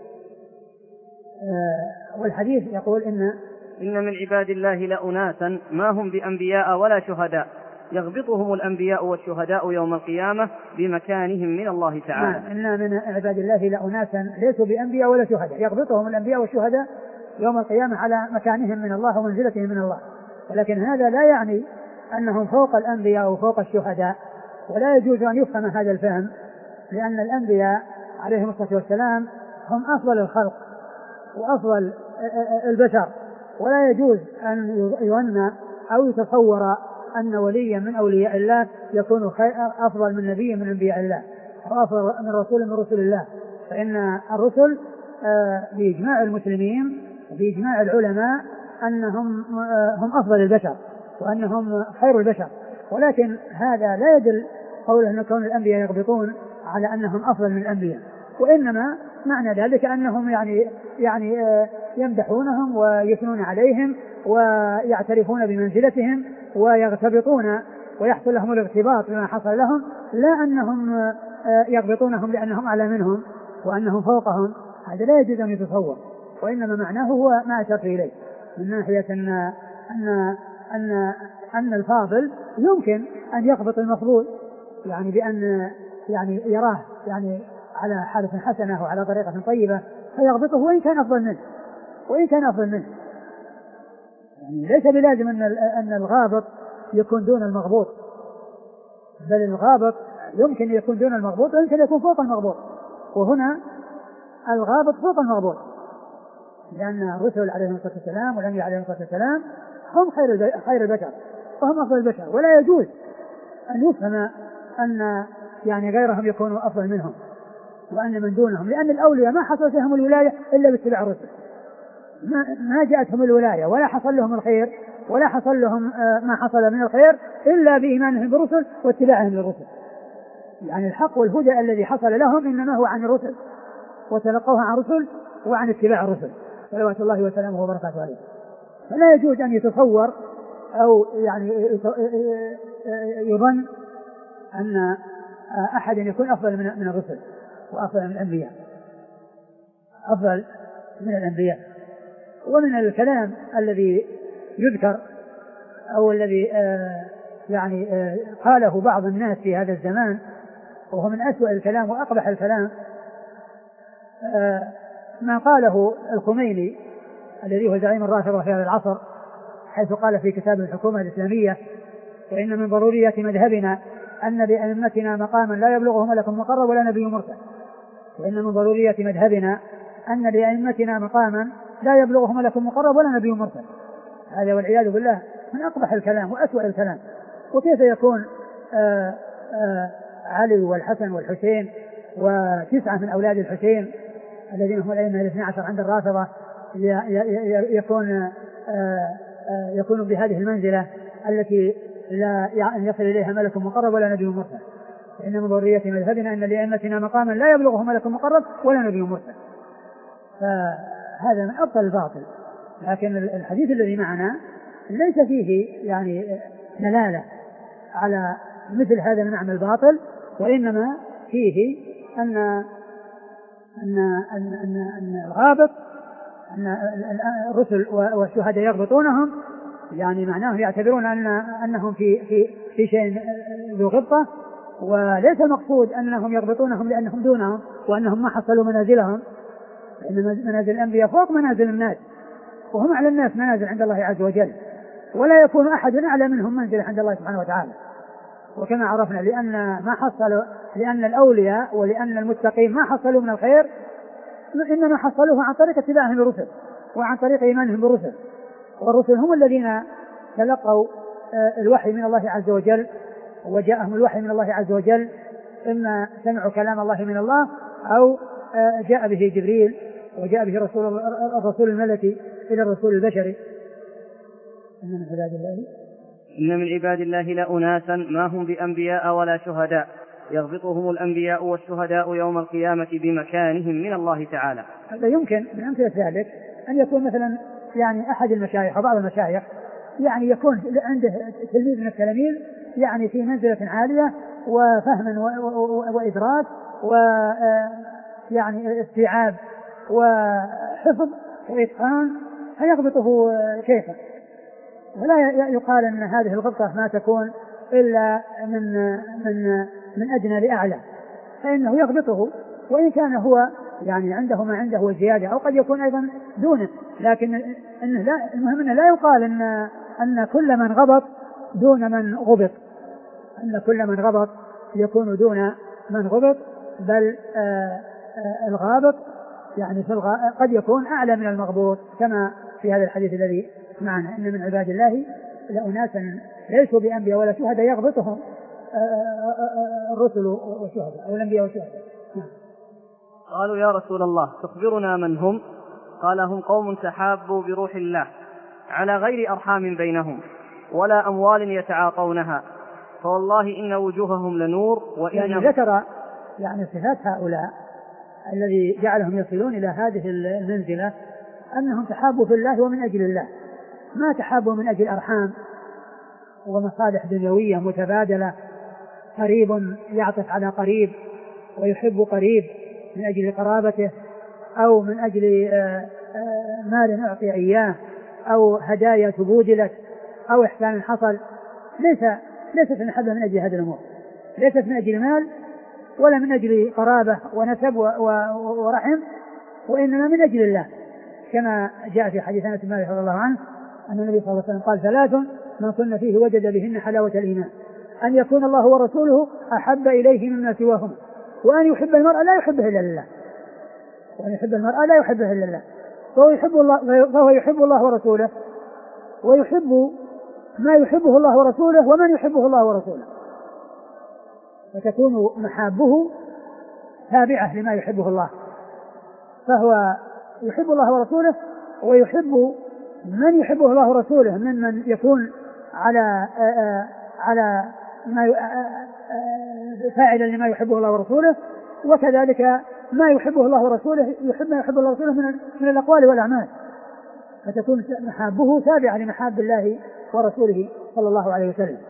والحديث يقول إن إن من عباد الله لأناسا ما هم بأنبياء ولا شهداء يغبطهم الأنبياء والشهداء يوم القيامة بمكانهم من الله تعالى. إن من عباد الله لأناسا ليسوا بأنبياء ولا شهداء يغبطهم الأنبياء والشهداء يوم القيامة على مكانهم من الله ومنزلتهم من الله، ولكن هذا لا يعني أنهم فوق الأنبياء وفوق الشهداء، ولا يجوز أن يفهم هذا الفهم، لأن الأنبياء عليهم الصلاة والسلام هم أفضل الخلق وأفضل البشر، ولا يجوز أن يظن أو يتصور أن وليا من أولياء الله يكون أفضل من نبي من أنبياء الله أو أفضل من رسول من رسول الله. فإن الرسل بإجماع المسلمين بإجماع العلماء أنهم هم أفضل البشر وأنهم خير البشر، ولكن هذا لا يدل قوله أن كون الأنبياء يغبطون على أنهم أفضل من الأنبياء، وإنما معنى ذلك أنهم يعني يعني يمدحونهم ويثنون عليهم ويعترفون بمنزلتهم ويغتبطون ويحصل لهم الاغتباط بما حصل لهم، لا أنهم يغبطونهم لأنهم أعلى منهم وأنهم فوقهم، هذا لا يجوز أن يتصور، وإنما معناه هو ما أشرت إليه من ناحية أن أن أن أن الفاضل يمكن أن يغبط المفضول، يعني بأن يعني يراه يعني على حالة حسنة وعلى طريقة طيبة فيغبطه وإن كان أفضل منه وإن كان أفضل منه. يعني ليس بلازم أن أن الغابط يكون دون المغبوط، بل الغابط يمكن يكون دون المغبوط ويمكن يكون فوق المغبوط، وهنا الغابط فوق المغبوط، لأن الرسل عليهم الصلاة والسلام والأنبياء عليهم الصلاة والسلام هم خير خير البشر وهم أفضل البشر، ولا يجوز أن يفهم أن يعني غيرهم يكونوا أفضل منهم وأن من دونهم، لأن الأولياء ما حصل لهم الولاية إلا باتباع الرسل، ما, ما جاءتهم الولاية ولا حصل لهم الخير ولا حصل لهم ما حصل من الخير إلا بإيمانهم بالرسل واتباعهم للرسل. يعني الحق والهدى الذي حصل لهم إنما هو عن الرسل وتلقوها عن الرسل وعن اتباع الرسل صلوات الله وسلامه وبركاته عليه. فلا يجوز أن يتصور أو يعني يظن أن أحد يكون أفضل من الرسل وأفضل من الأنبياء أفضل من الأنبياء. ومن الكلام الذي يذكر أو الذي آه يعني آه قاله بعض الناس في هذا الزمان، وهو من أسوأ الكلام وأقبح الكلام، آه ما قاله الخميني الذي هو زعيم الرافضة في هذا العصر، حيث قال في كتاب الحكومة الإسلامية: وإن من ضروريات مذهبنا أن لأئمتنا مقاما لا يبلغه ملك مقرب ولا نبي مرسل. وإن من ضروريات مذهبنا أن لأئمتنا مقاما لا يبلغه ملك مقرب ولا نبي مرسل. هذا والعياذ بالله من أقبح الكلام وأسوأ الكلام. وكيف يكون آآ آآ علي والحسن والحسين وتسعة من أولاد الحسين الذين هم الأئمة الاثنى عشر عند الرافضة يكون يكونوا بهذه المنزلة التي لا يصل إليها ملك مقرب ولا نبي مرسل. إن من ذرية مذهبنا إن لأئمتنا مقاما لا يبلغه ملك مقرب ولا نبي مرسل. فهذا من أبطل الباطل. لكن الحديث الذي معنا ليس فيه يعني دلالة على مثل هذا المعنى الباطل، وإنما فيه أن أن أن أن, أن الغابط أن الرسل والشهداء يغبطونهم، يعني معناه يعتبرون أن أنهم في في في شيء ذو غبطة، وليس المقصود أنهم يغبطونهم لأنهم دونهم وأنهم ما حصلوا منازلهم، لأن منازل الأنبياء فوق منازل الناس، وهم على الناس منازل عند الله عز وجل، ولا يكون أحد أعلى منهم منزلة عند الله سبحانه وتعالى. وكما عرفنا لأن ما حصلوا لأن الأولياء ولأن المتقين ما حصلوا من الخير إنما حصلوه عن طريق اتباعهم للرسل وعن طريق إيمانهم بالرسل، والرسل هم الذين تلقوا الوحي من الله عز وجل وجاءهم الوحي من الله عز وجل، إما سمعوا كلام الله من الله أو جاء به جبريل وجاء به رسول الرسول الملكي إلى الرسول البشري. إن من عباد الله إن من عباد الله لأناسا ما هم بأنبياء ولا شهداء يغبطهم الأنبياء والشهداء يوم القيامة بمكانهم من الله تعالى. هذا يمكن من أمثلة ذلك أن يكون مثلا يعني أحد المشايخ أو بعض المشايخ يعني يكون عنده تلميذ من التلاميذ يعني في منزلة عالية وفهم وإدراك ويعني استيعاب وحفظ وإتقان فيغبطه شيخا، ولا يقال أن هذه الغبطة ما تكون إلا من من من أدنى لأعلى، فإنه يغبطه وإن كان هو يعني عنده ما عنده وزيادة أو قد يكون أيضا دونه، لكن إنه لا المهم أنه لا يقال أن أن كل من غبط دون من غبط، أن كل من غبط يكون دون من غبط، بل آآ آآ الغابط يعني في الغ... قد يكون أعلى من المغبوط، كما في هذا الحديث الذي معنا إن من عباد الله لأناسا ليسوا بأنبياء ولا شهداء يغبطهم الرسل والشهداء أو الأنبياء والشهداء. قالوا يا رسول الله تخبرنا من هم؟ قال هم قوم تحابوا بروح الله على غير أرحام بينهم ولا أموال يتعاطونها، فوالله إن وجوههم لنور. يعني ذكر يعني صفات هؤلاء الذي جعلهم يصلون إلى هذه المنزلة أنهم تحابوا في الله ومن أجل الله، ما تحابوا من أجل أرحام ومصالح دنيوية متبادلة، قريب يعطف على قريب ويحب قريب من أجل قرابته أو من أجل مال أعطي إياه أو هدايا تبودلت أو إحسان حصل. ليس ليست المحبة من أجل هذه الأمور، ليست من أجل مال ولا من أجل قرابة ونسب ورحم، وإنما من أجل الله، كما جاء في حديث أنس بن مالك رضي الله عنه أن النبي صلى الله عليه وسلم قال ثلاث من كن فيه وجد بهن حلاوة الإيمان: أن يكون الله ورسوله أحب إليه مما سواهما، وأن يحب المرء لا يحبه إلا لله، وأن يحب المرء لا يحبه إلا لله، فهو يحب الله, فهو يحب الله ورسوله ويحب ما يحبه الله ورسوله ومن يحبه الله ورسوله، فتكون محابه تابعة لما يحبه الله، فهو يحب الله ورسوله ويحب من يحبه الله ورسوله ممن يكون على على ما فاعلا لما يحبه الله ورسوله، وكذلك ما يحبه الله ورسوله يحب ما يحب الله ورسوله من من الأقوال والأعمال، فتكون محابه تابعة لمحاب الله ورسوله صلى الله عليه وسلم.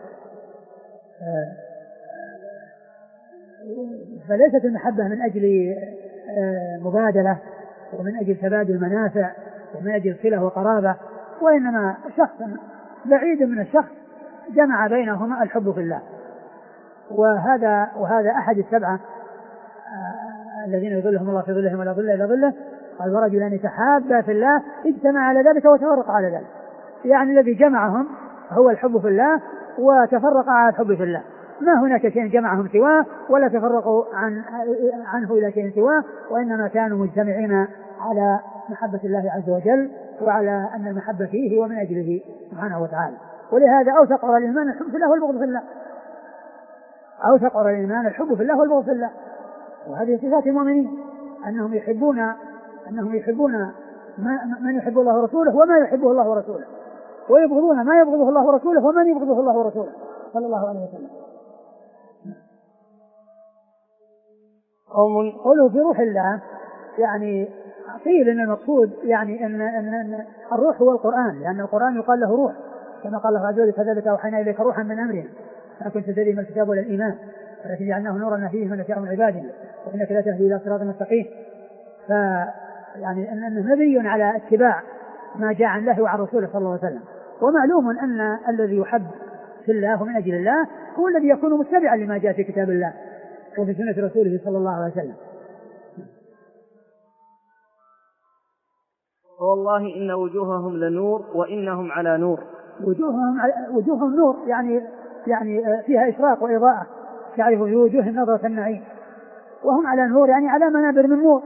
فليست المحبة من أجل مبادلة ومن أجل تبادل منافع ومن أجل صلة وقرابة، وإنما شخص بعيد من الشخص جمع بينهما الحب في الله. وهذا وهذا أحد السبعة الذين يظلهم الله في ظلهم ولا ظل إلا ظله. قال: ورجلان تحابا في الله اجتمع على ذلك وتفرق على ذلك. يعني الذي جمعهم هو الحب في الله وتفرق على الحب في الله، ما هناك شيء جمعهم سواه ولا تفرقوا عن عنه إلى شيء سواه، وإنما كانوا مجتمعين على محبة الله عز وجل وعلى أن المحبة فيه ومن أجله سبحانه وتعالى. ولهذا أوثق على الإيمان الحب في الله والبغض في الله، أوثق على الإيمان الحب في الله والبغض في الله. وهذه صفات المؤمنين، أنهم يحبون أنهم يحبون من يحب الله ورسوله وما يحبه الله ورسوله، ويبغضون ما يبغضه الله ورسوله ومن يبغضه الله ورسوله صلى الله عليه وسلم. قوم قولوا في روح الله، يعني قيل ان المقصود يعني ان, إن, إن الروح هو القرآن، لأن القرآن يقال له روح، كما قال الله عز وجل كذلك أوحينا إليك روحا من أمرنا ما كنت تدري ما الكتاب ولا الإيمان ولكن جعلناه نورا نهديه من نشاء من عبادنا وإنك لا تهدي إلى صراط مستقيم. فيعني أنه نبي على اتباع ما جاء عن الله وعن رسوله صلى الله عليه وسلم. ومعلوم أن الذي يحب في الله ومن أجل الله هو الذي يكون متبعا لما جاء في كتاب الله وفي سنة رسوله صلى الله عليه وسلم. والله إن وجوههم لنور وإنهم على نور. وجوههم وجوههم نور، يعني يعني فيها إشراق وإضاءة، تعرف في وجوههم نظرة النعيم، وهم على نور يعني على منابر من نور.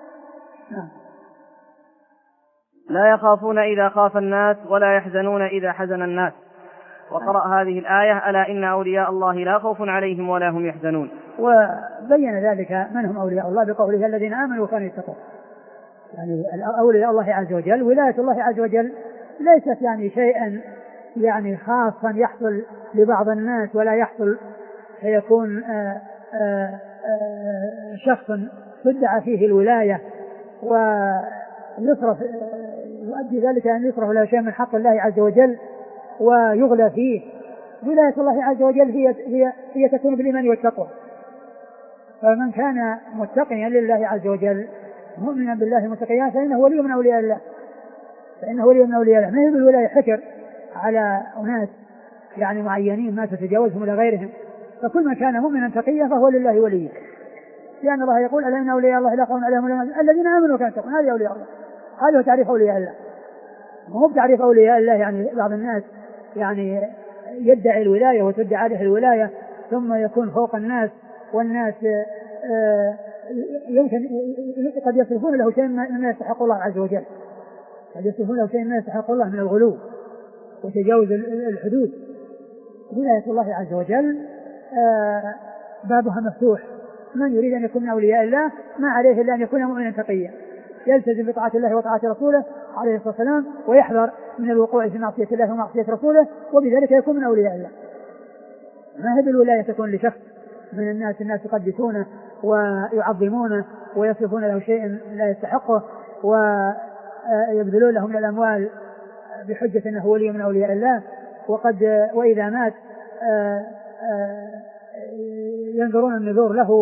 لا يخافون إذا خاف الناس ولا يحزنون إذا حزن الناس. وقرأ هذه الآية ألا إن أولياء الله لا خوف عليهم ولا هم يحزنون. وبين ذلك من هم أولياء الله بقوله الذين آمنوا وكانوا يتقون. يعني أولياء الله عز وجل، ولاية الله عز وجل ليست يعني شيئا يعني خاصا يحصل لبعض الناس ولا يحصل فيكون آآ آآ شخص تدعى فيه الولاية ويصرف يؤدي ذلك أن يصرف له شيء من حق الله عز وجل ويغلى فيه. ولاية الله عز وجل هي, هي, هي تكون بالإيمان والتقوى. فمن كان متقيا لله عز وجل مؤمنا بالله متقيا فإنه ولي من أولياء الله، فإنه ولي من أولياء الله. ما هي بالولاية حكر على أناس يعني معينين ما تتجاوزهم إلى غيرهم. فكل من كان مؤمنا تقيا فهو لله ولي، لأن الله يقول ألا إن أولياء الله لا خوف عليهم ولا هم الذين آمنوا وكانوا يتقون. هذه أولياء الله، هذا هو تعريف أولياء الله. مو بتعريف أولياء الله يعني بعض الناس يعني يدعي الولاية وتدعي عليه الولاية ثم يكون فوق الناس، والناس يمكن قد يصرفون له شيء مما يستحق الله عز وجل، قد يصرفون له شيء مما يستحق الله من الغلو وتجاوز الحدود. ولاية الله عز وجل بابها مفتوح، من يريد أن يكون من أولياء الله ما عليه إلا أن يكون مؤمنا تقيا يلتزم بطاعة الله وطاعة رسوله عليه الصلاة والسلام ويحذر من الوقوع في معصية الله ومعصية رسوله، وبذلك يكون من أولياء الله. ما هي بالولاية تكون لشخص من الناس، الناس يقدسونه ويعظمونه ويصرفون له شيء لا يستحقه ويبذلون له من الأموال بحجة أنه ولي من أولياء الله، وقد وإذا مات ينظرون النذور له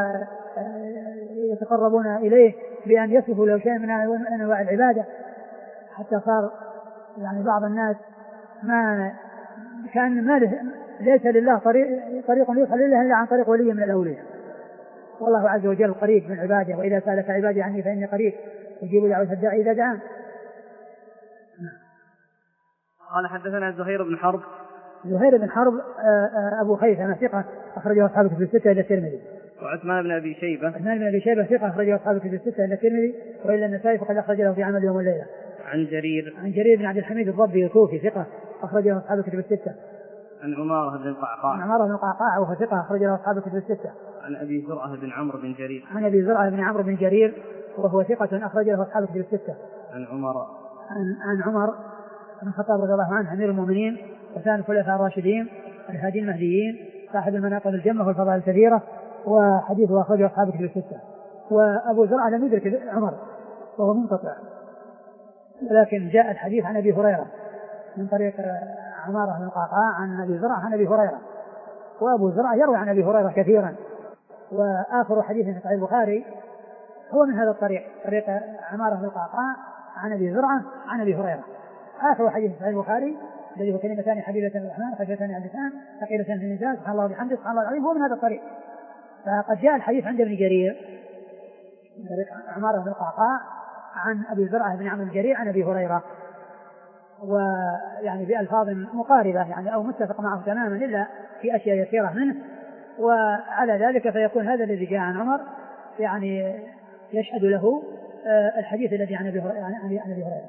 ويتقربون إليه بأن يصرفوا له شيء من أنواع العبادة، حتى صار يعني بعض الناس ما كان ما ليس لله طريق طريق يوصل إليه إلا عن طريق ولي من الأولياء. والله عز وجل قريب من عباده، وإذا سألك عبادي عني فإني قريب أجيب دعوة الداعي إذا دعان. قال حدثنا زهير بن حرب. زهير بن حرب أبو خيثمة ثقة أخرجه أصحاب الكتب الستة إلى الترمذي. وعثمان بن أبي شيبة. عثمان بن أبي شيبة ثقة أخرجه أصحاب الكتب الستة إلى الترمذي وإلى النسائي فقد أخرج له في عمل يوم والليلة. عن جرير. عن جرير بن عبد الحميد الضبي الكوفي ثقة أخرجه أصحاب الكتب الستة. عن عمارة بن القعقاع. عن عمارة بن القعقاع وهو ثقة أخرجه أصحاب الكتب الستة. عن أبي زرعة بن عمرو بن جرير. عن أبي زرعة بن عمرو بن جرير وهو ثقة أخرجه أصحاب الكتب الستة. عن عمر. عن, عن عمر بن الخطاب رضي الله عنه أمير المؤمنين وثاني الخلفاء الراشدين الهادي المهديين صاحب المناقب الجمة والفضائل الكثيرة، وحديثه أخرجه أصحاب الكتب الستة. وأبو زرعة لم يدرك عمر وهو منقطع، ولكن جاء الحديث عن أبي هريرة من طريق عمارة بن القعقاع عن أبي زرعة عن أبي هريرة، وأبو زرعة يروي عن أبي هريرة كثيرا. وآخر حديث في صحيح البخاري هو من هذا الطريق، طريق عمارة بن القعقاع عن أبي زرعة عن أبي هريرة. آخر حديث في صحيح البخاري الذي هو كلمتان حبيبة الرحمن خفيفتان على اللسان ثقيلتان في الميزان سبحان الله وبحمده سبحان الله العظيم، هو من هذا الطريق. فقد جاء الحديث عند ابن جرير من طريق عمارة بن القعقاع عن أبي زرعة بن عمرو الجرير عن أبي هريرة، ويعني بألفاظ مقاربة يعني أو متفق معه تماما إلا في أشياء يسيرة منه. وعلى ذلك فيكون هذا الذي جاء عن عمر يعني يشهد له الحديث الذي عن أبي هريرة.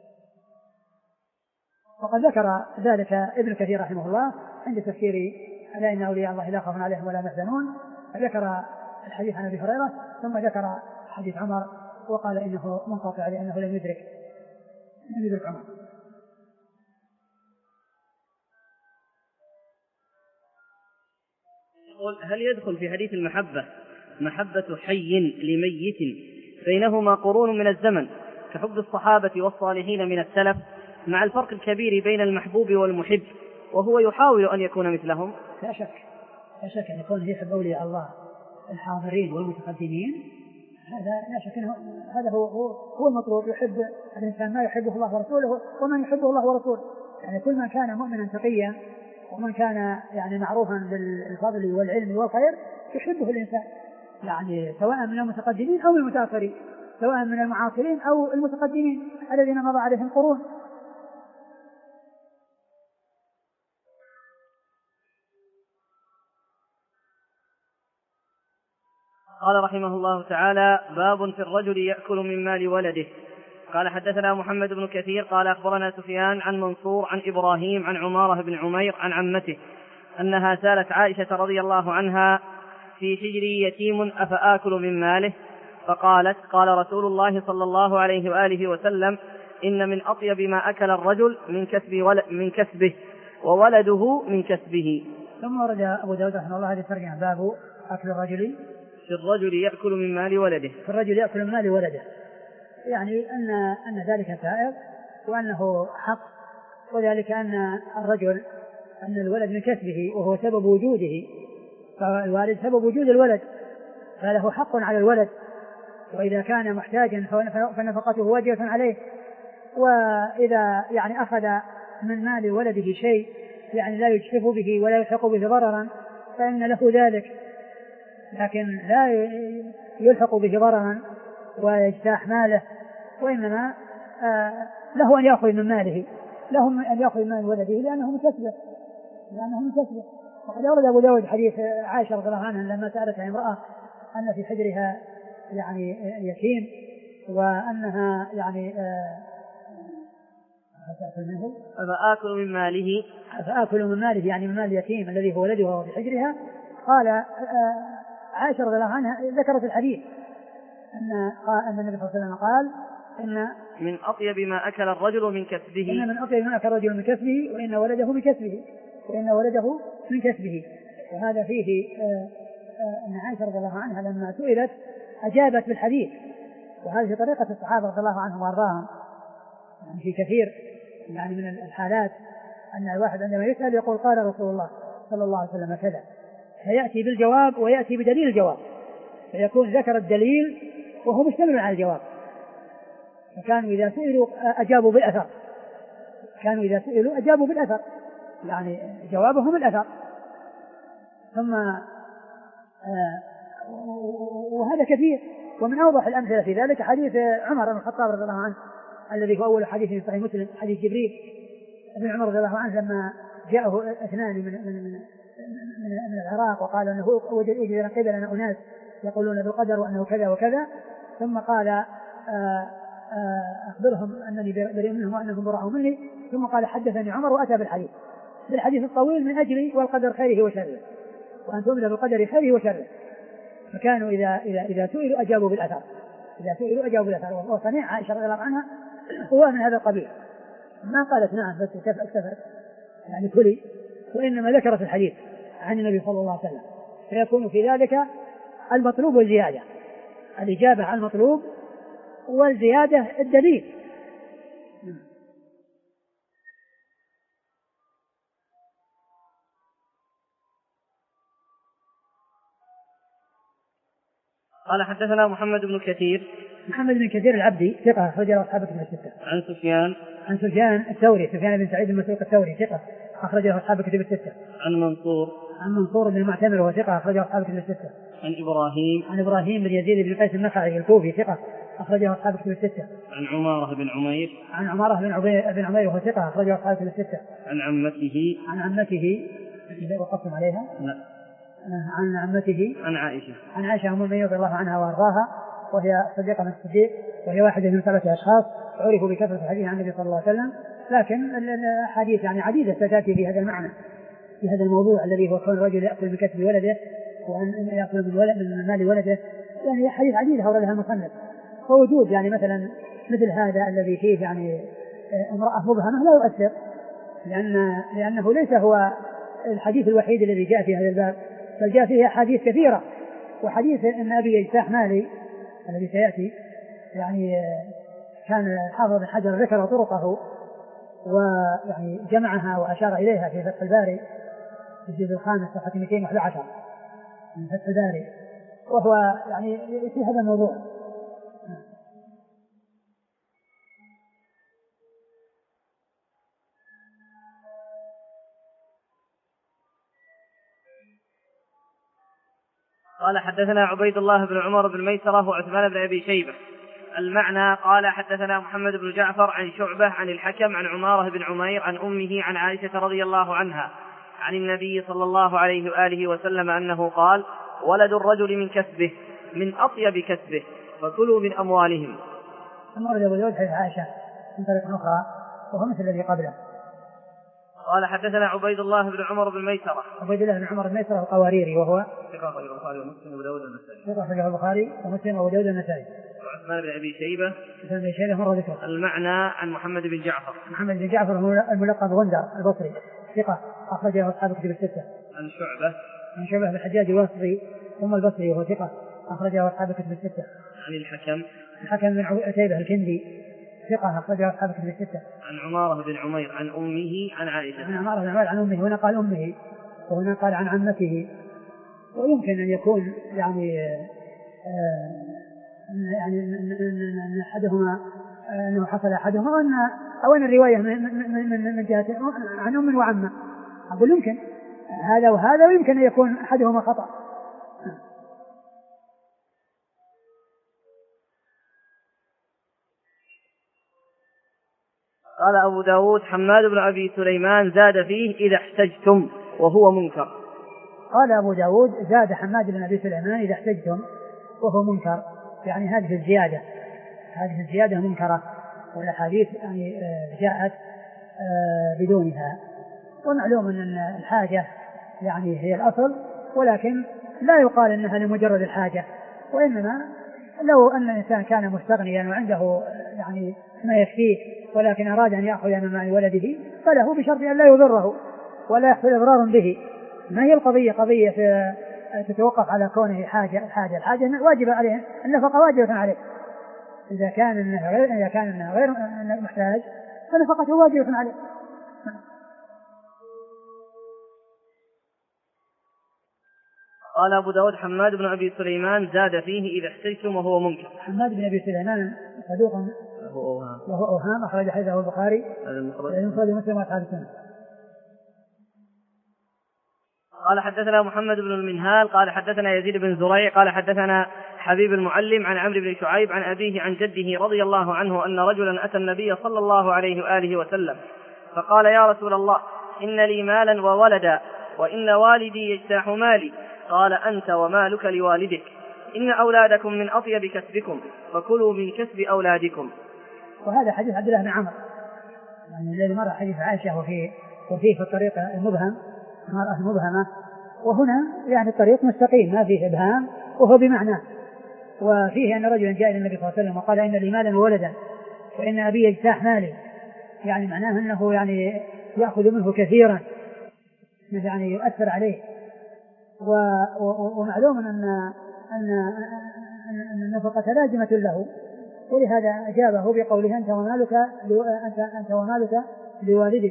وقد ذكر ذلك ابن كثير رحمه الله عند تفسير ألا إن أولياء الله لا خوف عليهم ولا هم يحزنون، ذكر الحديث عن أبي هريرة ثم ذكر حديث عمر وقال إنه منقطع لأنه لم يدرك لم يدرك عمر. هل يدخل في حديث المحبة محبة حي لميت بينهما قرون من الزمن كحب الصحابة والصالحين من السلف مع الفرق الكبير بين المحبوب والمحب وهو يحاول أن يكون مثلهم؟ لا شك لا شك أن يكون يحب أولياء الله الحاضرين والمتقدمين، هذا لا شك أنه هذا هو, هو, هو المطلوب. يحب الإنسان ما يحبه الله ورسوله ومن يحبه الله ورسوله، يعني كل من كان مؤمنا تقيا ومن كان يعني معروفا بالفضل والعلم والخير يحبه الإنسان، يعني سواء من المتقدمين أو المتأخرين، سواء من المعاصرين أو المتقدمين الذين مضى عليهم قرون. قال رحمه الله تعالى: باب في الرجل يأكل من مال ولده. قال حدثنا محمد بن كثير قال أخبرنا سفيان عن منصور عن إبراهيم عن عمارة بن عمير عن عمته أنها سألت عائشة رضي الله عنها: في حجري يتيم أفآكل من ماله؟ فقالت: قال رسول الله صلى الله عليه وآله وسلم: إن من أطيب ما أكل الرجل من كسب من كسبه وولده من كسبه. ثم ورد أبو داود رحمه الله هذه الترجمة: باب أكل الرجل في الرجل يأكل من مال ولده. في الرجل يأكل من مال ولده، يعني أن أن ذلك سائر وأنه حق، وذلك أن الرجل أن الولد من كسبه وهو سبب وجوده، فالوالد سبب وجود الولد فله حق على الولد، وإذا كان محتاجا فنفقته واجبة عليه، وإذا يعني أخذ من مال ولده شيء يعني لا يجحف به ولا يلحق به ضررا فإن له ذلك، لكن لا يلحق به ضررا ويجتاح ماله، وإنما آه له أن يأخذ من ماله، له أن يأخذ من مال ولده لأنه من كسبه لأنه من كسبه. وقد أورد أبو داود حديث عائشة رضي الله عنها لما سألت عن امرأة أن في حجرها يعني يتيم وأنها يعني فآكل من ماله فآكل من ماله يعني من مال اليتيم الذي هو ولده وهو في حجرها. قال عائشة رضي الله عنها ذكرت الحديث أن أن النبي صلى الله عليه وسلم قال: إن من أطيب ما أكل الرجل من كسبه إن من أطيب ما أكل الرجل من كسبه وإن ولده من كسبه وإن ولده من كسبه. وهذا فيه أن عائشة رضي الله عنها لما سئلت أجابت بالحديث، وهذه طريقة الصحابة رضي الله عنهم وارضاهم، يعني في كثير يعني من الحالات أن الواحد عندما يسأل يقول: قال رسول الله صلى الله عليه وسلم كذا، فيأتي بالجواب ويأتي بدليل الجواب، فيكون ذكر الدليل وهو مشتمل على الجواب. فكانوا إذا سئلوا أجابوا بالأثر كانوا إذا سئلوا أجابوا بالأثر يعني جوابهم الأثر. ثم آه وهذا كثير، ومن أوضح الأمثلة في ذلك حديث عمر بن الخطاب رضي الله عنه الذي هو أول حديث في صحيح مسلم، حديث جبريل ابن عمر رضي الله عنه لما جاءه اثنان من, من, من, من العراق وقال أنه وجد وجد قبلنا أناس يقولون بالقدر وأنه كذا وكذا، ثم قال آآ آآ أخبرهم أنني بريء منهم وأنهم براء مني، ثم قال: حدثني عمر وأتى بالحديث بالحديث الطويل من أجل والقدر خيره وشره وأن تؤمن بالقدر خيره وشره. فكانوا إذا إذا إذا سئلوا أجابوا بالأثر إذا سئلوا أجابوا بالأثر وصنيع عائشة رضي الله عنها هو من هذا القبيل، ما قالت نعم بس اكتفت يعني كلي، وإنما ذكرت الحديث عن النبي صلى الله عليه وسلم، فيكون في ذلك المطلوب والزيادة، الإجابة على المطلوب والزيادة الدليل. قال حدثنا محمد بن كثير محمد بن كثير العبدي ثقة أخرج له أصحاب الكتب الستة. عن سفيان عن سفيان الثوري سفيان بن سعيد المسروق الثوري ثقة أخرج له أصحاب الكتب الستة. عن منصور عن منصور بن المعتمر وهو ثقة أخرج له أصحاب الكتب الستة. عن إبراهيم عن إبراهيم بن يزيد بن قيس النخعي الكوفي ثقة أخرج له أصحاب الكتب الستة. عن عمارة بن عمير عن عمارة بن عمير بن عمير وهو ثقة أخرج له أصحاب الكتب الستة. عن عمته عن عمته وقفتم عليها لا عن عمته عن عائشة عن عائشة أم المؤمنين رضي الله عنها وأرضاها، وهي صديقة من الصديق، وهي واحدة من سبعة أشخاص عرفوا بكثرة الحديث عن النبي صلى الله عليه وسلم، لكن الحديث يعني عديدة ستأتي في هذا المعنى في هذا الموضوع الذي هو كون الرجل يأكل بكسب ولده وأن يأكل من, ولد من مال ولده، يعني حديث عديدة أوردها المصنف. فوجود يعني مثلا مثل هذا الذي فيه يعني امرأة مبهمة لا يؤثر، لأن لأنه ليس هو الحديث الوحيد الذي جاء في هذا الباب، بل جاء فيه أحاديث كثيرة. وحديث أن أبي يجتاح مالي الذي سيأتي يعني كان حافظ الحجر ذكر طرقه ويعني جمعها وأشار إليها في فتح الباري في الجزء الخامس صفحة مئتين وأحد عشر من فتح الباري، وهو يعني في هذا الموضوع. قال حدثنا عبيد الله بن عمر بن ميسرة وعثمان بن أبي شيبة. المعنى قال حدثنا محمد بن جعفر عن شعبة عن الحكم عن عمارة بن عمير عن أمه عن عائشة رضي الله عنها عن النبي صلى الله عليه وآله وسلم أنه قال: ولد الرجل من كسبه من أطيب كسبه فكلوا من أموالهم. ثم ورد أبو داود حديث عائشة من طريق أخرى وهو مثل الذي قبله. قال حدثنا عبيد الله بن عمر بن ميسرة. عبيد الله بن عمر بن ميسرة القواريري وهو ثقة أخرجه البخاري ومسلم وأبو داود والنسائي. ثقة أخرجه البخاري ومسلم وأبو داود والنسائي. وعثمان بن أبي شيبة. عثمان بن شيبة مرة ذكره. المعنى عن محمد بن جعفر. محمد بن جعفر هو الملقب غندر البصري ثقة أخرجه أصحاب الكتب الستة. عن شعبة. عن شعبة بن الحجاج الواسطي ثم البصري وهو ثقة أخرجه أصحاب الكتب الستة. عن الحكم. الحكم بن عتيبة الكندي ثقة أخرجه أصحاب الكتب الستة. عن عمارة بن عمير عن أمه عن عائشة. عن عمارة بن عمير عن أمه، هنا قال أمه وهنا قال عن عمته، ويمكن أن يكون يعني آه يعني أن أحدهما أنه حصل أحدهما أو أن أو أن الرواية من من من, من جهة عن أم وعمة. أقول يمكن هذا وهذا، ويمكن أن يكون أحدهما خطأ. قال أبو داود: حماد بن أبي سليمان زاد فيه إذا احتجتم وهو منكر. قال أبو داود: زاد حماد بن أبي سليمان إذا احتجتم وهو منكر، يعني هذه الزيادة هذه الزيادة منكرة، والأحاديث يعني جاءت بدونها. ومعلوم أن الحاجة يعني هي الأصل، ولكن لا يقال أنها لمجرد الحاجة، وإنما لو أن الإنسان كان مستغنيا وعنده يعني ما يكفيه ولكن أراد أن يأخذ من مال ولده فله، بشرط أن لا يضره ولا يحصل إضرار به. ما هي القضية قضية تتوقف على كونه حاجة الحاجة الحاجة واجبة عليه، النفقة واجبة عليه. إذا كان إنه غير إذا كان إنه غير محتاج فنفقته واجبة عليه. قال أبو داود: حماد بن أبي سليمان زاد فيه إذا احتجتم وهو منكر. حماد بن أبي سليمان صدوق وهو أوهام أخرج حديثه البخاري المفرد ومسلم وأصحاب السنة. قال حدثنا محمد بن المنهال قال حدثنا يزيد بن زريع قال حدثنا حبيب المعلم عن عمرو بن شعيب عن أبيه عن جده رضي الله عنه أن رجلا أتى النبي صلى الله عليه وآله وسلم فقال: يا رسول الله، إن لي مالا وولدا وإن والدي يجتاح مالي. قال: أنت ومالك لوالدك، إن أولادكم من أطيب كسبكم فكلوا من كسب أولادكم. وهذا حديث عبد الله بن عمر يعني الذي مر حديث عائشة وفيه وفيه في الطريق المبهم مرأة مبهمة، وهنا يعني الطريق مستقيم ما فيه إبهام وهو بمعناه. وفيه أن رجلا جاء إلى النبي صلى الله عليه وسلم وقال: إن لي مالا وولدا وإن أبي يجتاح مالي، يعني معناه أنه يعني يأخذ منه كثيرا يعني يؤثر عليه. ومعلوم أن أن أن النفقة لازمة له، ولهذا أجابه بقوله: أنت ومالك أنت أنت ومالك لوالدك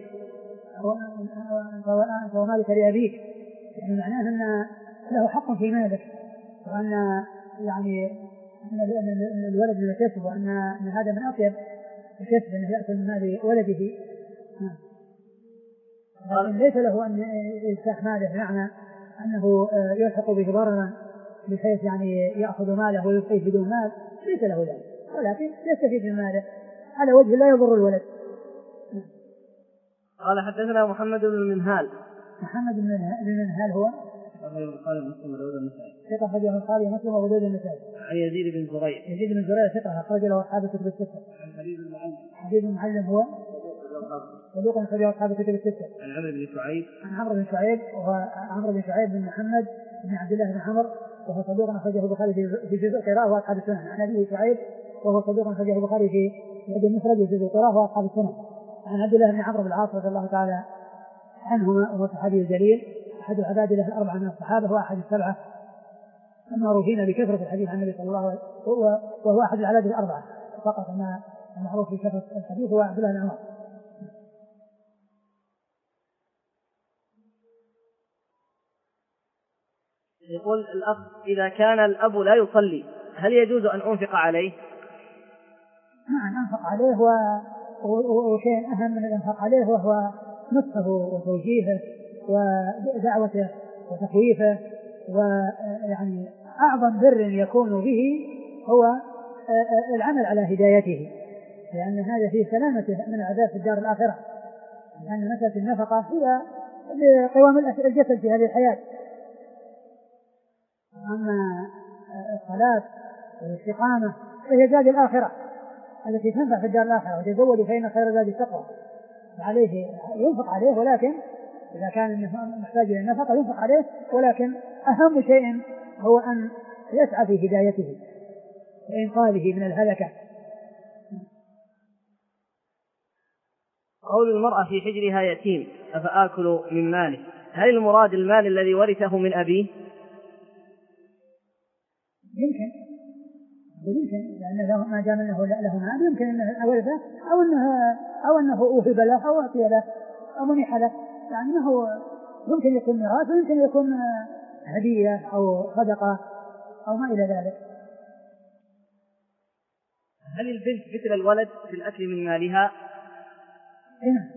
أنت ومالك لأبيك، يعني معناه أن له حق في مالك، وأن يعني أن الولد اللي يكسب وأن أن هذا من أطيب الكسب أنه يأكل من مال ولده، لكن ليس له أن يجتاح ماله بمعنى أنه يلحق به ضررا بحيث يعني يأخذ ماله ويبقيه بدون مال، ليس له ذلك، ولكن يستفيد من ماله على وجه لا يضر الولد. قال حدثنا محمد بن المنهال. محمد بن المنهال هو ثقة أخرجه البخاري ومسلم وأبو داود والنسائي. عن يزيد بن زريع. يزيد بن زريع ثقة أخرج له أصحاب الكتب الستة. عن حبيب المعلم. حبيب المعلم هو صدوق أخرج له أصحاب الكتب الستة. عن عمرو بن شعيب. عن عمرو بن شعيب وهو عمرو بن شعيب بن محمد بن عبد الله بن عمر وهو صدوق أخرجه البخاري في جزء قراءة وأصحاب السنن. عن أبيه شعيب وهو صدوق أخرجه البخاري في الأدب المفرد وجزء القراءة وأصحاب السنن. عن عبد الله بن عمرو بن العاص رضي الله تعالى عنهما وهو صحابي جليل أحد العبادلة الأربعة من الصحابة وأحد السبعة المعروفين بكثرة الحديث عن النبي صلى الله عليه وسلم وهو أحد العبادلة الأربعة فقط ما المعروف بكثرة الحديث هو عبد الله بن عمرو. يقول الأخ إذا كان الأب لا يصلي هل يجوز أن أنفق عليه؟ نعم أنفق عليه وشيء أهم من الإنفاق عليه وهو نصحه وتوجيهه ودعوته وتخويفه ويعني أعظم بر يكون به هو العمل على هدايته لأن هذا فيه سلامته من العذاب في الدار الآخرة لأن مسألة النفقة هي لقوام الجسد في هذه الحياة. أما الصلاة والاستقامة فهي زاد الآخرة التي تنفع في الدار الآخرة وتزودوا فإن خير زاد التقوى عليه ينفق عليه ولكن إذا كان محتاج إلى النفقة ينفق عليه ولكن أهم شيء هو أن يسعى في هدايته وإنقاذه من الهلكة. قول المرأة في حجرها يتيم أفآكل من ماله هل المراد المال الذي ورثه من أبيه؟ يمكن يمكن لأنه ما دام أنه له مال يمكن أنه ورثه أو أنه أو أنه أوهب له أو أعطي له أو منح له يعني ما هو يمكن يكون ميراث ويمكن يكون هدية أو صدقة أو ما إلى ذلك. هل البنت مثل الولد في الأكل من مالها؟ نعم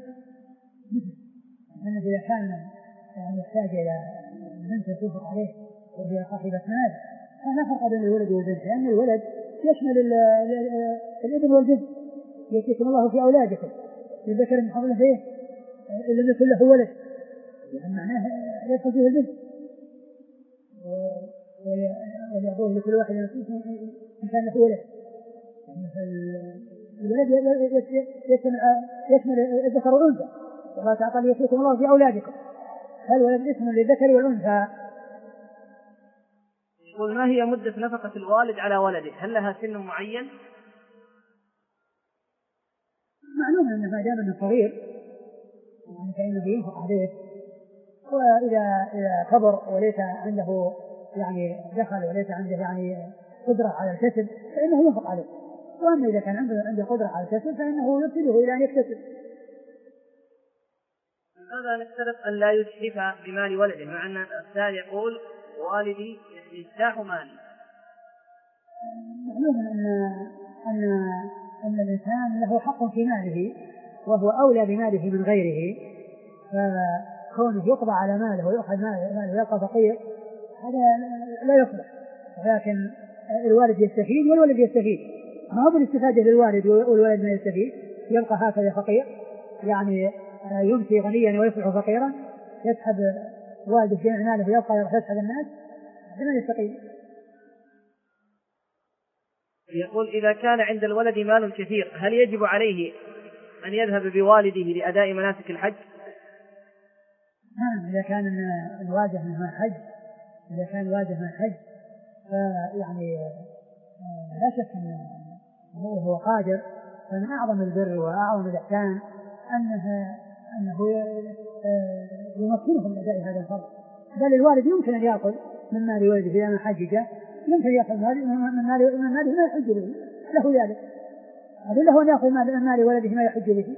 لأنه إذا كان يعني يحتاج إلى بنت تنفق عليه وهي صاحبة مال فلا فرق بين الولد والبنت لأن الولد يشمل الابن والبنت يأتيكم الله في أولادكم للذكر مثل حظ الأنثيين إن لم يكن له ولد يعني معناه يدخل فيه البنت وليأبوه لكل واحد إن كان له ولد الولد يشمل الذكر والأنثى والله تعالى يأتيكم الله في أولادكم فالولد اسم للذكر والأنثى. يقول ما هي مدة نفقة الوالد على ولده هل لها سن معين؟ معلوم أنه ما دام أنه صغير يعني فإنه ينفق عليه وإذا إذا كبر وليس عنده يعني دخل وليس عنده يعني قدرة على الكسب فإنه ينفق عليه وأما إذا كان عنده عنده قدرة على الكسب فإنه يرسله إلى أن يكتسب. هذا نفترض أن لا يسحف بمال ولده مع أن الأستاذ يقول والدي يستاح مالي. معلوم أن أن أن الإنسان له حق في ماله وهو أولى بماله من غيره فكونه يقضى على ماله ويأخذ ماله ويبقى فقير هذا لا يصلح لكن الوالد يستفيد والولد يستفيد ما هو بالاستفادة للوالد والولد ما يستفيد يبقى هكذا فقير يعني يمسي غنيا ويصبح فقيرا يسحب والده جميع ماله ويبقى يسحب الناس لمن يستقيم. يقول إذا كان عند الولد مال كثير هل يجب عليه أن يذهب بوالده لأداء مناسك الحج؟ نعم إذا كان الواجه من الحج إذا كان الواجه من الحج فيعني لا شك أنه هو قادر فمن أعظم البر وأعظم الإحسان أنه أنه يمكنه من أداء هذا الفرض بل الوالد يمكن أن يأخذ من مال ولده إذا ما حجج يمكن يأخذ من ماله من ماله ما يحج به له ذلك هذا له أن يأخذ من مال ولده ما يحج به.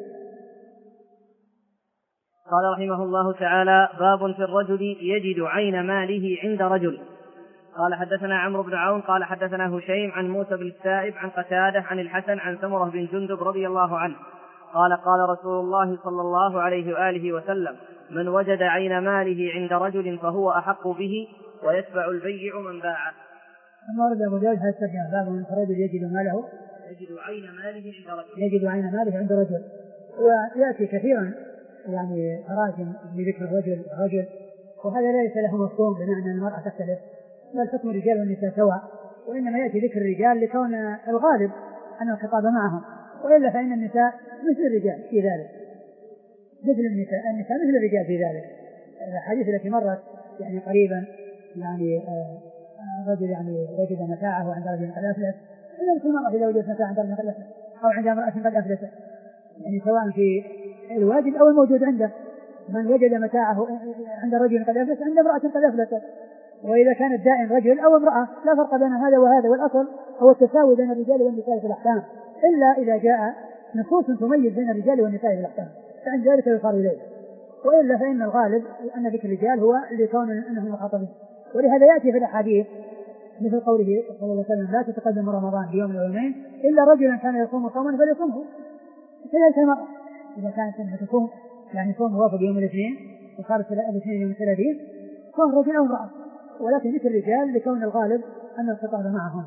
قال رحمه الله تعالى باب في الرجل يجد عين ماله عند رجل. قال حدثنا عمرو بن عون قال حدثنا هشيم عن موسى بن السائب عن قتادة عن الحسن عن سمرة بن جندب رضي الله عنه قال قال رسول الله صلى الله عليه وآله وسلم من وجد عين ماله عند رجل فهو أحق به ويتبع البيع من باعه. ثم ورد أبو داود هذا الترجمة باب من الرجل يجد ماله يجد عين ماله عند رجل يجد عين ماله عند رجل ويأتي كثيرا يعني تراجم بذكر الرجل رجل وهذا ليس له مفهوم بمعنى أن المرأة تختلف بل حكم الرجال والنساء سواء وإنما يأتي ذكر الرجال لكون الغالب أن الخطاب معهم وإلا فإن النساء مثل الرجال في ذلك مثل النساء النساء مثل الرجال في ذلك. الحديث التي مرت يعني قريبا يعني رجل يعني وجد متاعه عند رجل قد أفلس كذلك المرأة إذا وجدت متاع عند رجل قد أفلس أو عند امرأة قد أفلست، يعني سواء في الواجب أو الموجود عنده. من وجد متاعه عند رجل قد أفلس عند امرأة قد أفلست. وإذا كان الدائن رجل أو امرأة لا فرق بين هذا وهذا، والأصل هو التساوي بين الرجال والنساء في الأحكام، إلا إذا جاء نصوص تميز بين الرجال والنساء في الأحكام فعند ذلك يصار إليه، وإلا فإن الغالب أن ذكر الرجال هو لكون أنهم مخاطبين. ولهذا يأتي في الأحاديث مثل قوله صلى الله عليه وسلم لا تتقدم رمضان بيوم أو يومين إلا رجلا كان يصوم صوما فليصومه. كذلك المرأة إذا كانت أنها تصوم يعني صوم موافق يوم الاثنين وصارت الاثنين يوم الثلاثين صار رجل أو امرأة، ولكن ذكر الرجال لكون الغالب أن الخطاب معهم.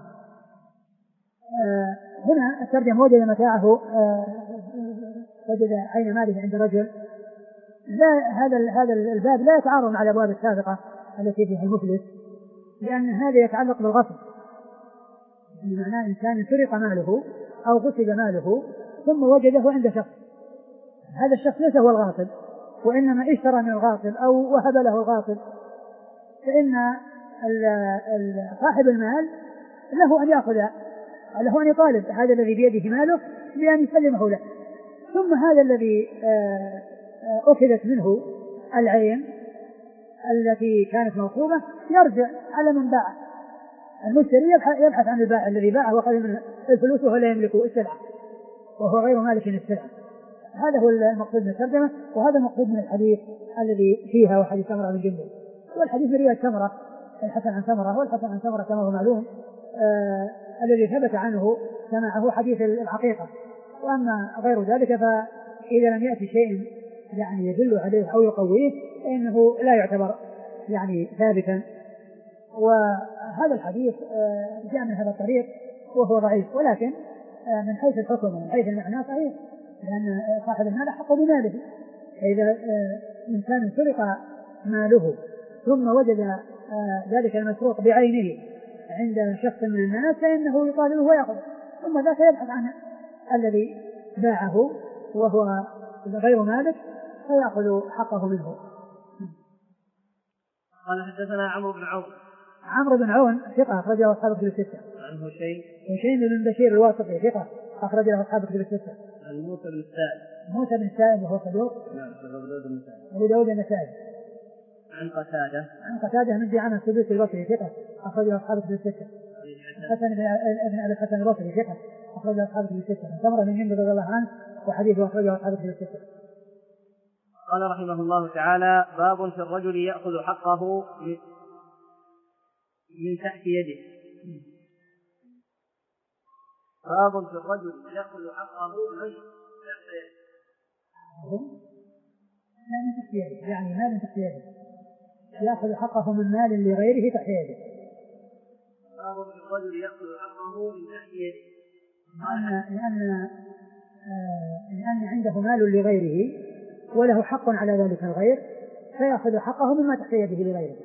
آه هنا الترجمة وجد متاعه آه وجد عين ماله عند رجل. لا هذا هذا الباب لا يتعارض مع الأبواب السابقة التي فيها المفلس، لأن هذا يتعلق بالغصب، يعني معناه إنسان سرق ماله أو غصب ماله ثم وجده عند شخص، هذا الشخص ليس هو الغاصب وإنما اشترى من الغاصب أو وهب له الغاصب، فإن صاحب المال له أن يأخذ له أن يطالب هذا الذي بيده ماله بأن يسلمه له، ثم هذا الذي أخذت منه العين التي كانت موصوبة يرجع على من باع. المشتري يبحث عن البائع الذي باعه وأخذ منه الفلوس وهو لا يملك السلعة وهو غير مالك السلعة. هذا هو المقصود من الترجمة، وهذا المقصود من الحديث الذي فيها وحديث سمرة بن جندب. والحديث من رواية سمرة الحسن عن سمرة هو الحسن عن سمرة كما هو معلوم آه الذي ثبت عنه سماعه حديث الحقيقة. وأما غير ذلك فإذا لم يأتي شيء يعني يدل عليه أو يقويه فإنه لا يعتبر يعني ثابتا. وهذا الحديث آه جاء من هذا الطريق وهو ضعيف، ولكن آه من حيث الحكم ومن حيث المعنى صحيح، لأن صاحب المال حق بماله. فإذا آه إنسان سرق ماله ثم وجد آه ذلك المسروق بعينه عند شخص من الناس فإنه يطالبه ويأخذ، ثم ذاك يبحث عن الذي باعه وهو غير مالك فيأخذ حقه منه. قال حدثنا عمرو بن عون. عمرو بن عون ثقة أخرجه أصحاب الكتب الستة. عن هشيم هشيم بن بشير الواسطي ثقة أخرجه أصحاب الكتب الستة. عن موسى بن السائب. موسى بن السائب وهو صدوق. نعم أبو داود النسائي. أبو داود النسائي. عن قتادة. عن قتادة من دعامة السدوسي البصري ثقة أخرجه أصحاب الكتب الستة. حسن بن أبي الحسن البصري ثقة أخرجه أصحاب الكتب الستة. سمرة بن جندب رضي الله عنه وحديثه أخرجه أصحاب الكتب الستة. قال رحمه الله تعالى باب في الرجل يأخذ حقه من تحت يده. باب في الرجل يأخذ حقه من تحت يده. لا من تحت يده يعني مال تحت يده، يأخذ حقه من مال لغيره تحت يده. باب في الرجل يأخذ حقه من تحت يده. لأن لأن لأن عنده مال لغيره وله حق على ذلك الغير فيأخذ حقه مما تحت يده لغيره.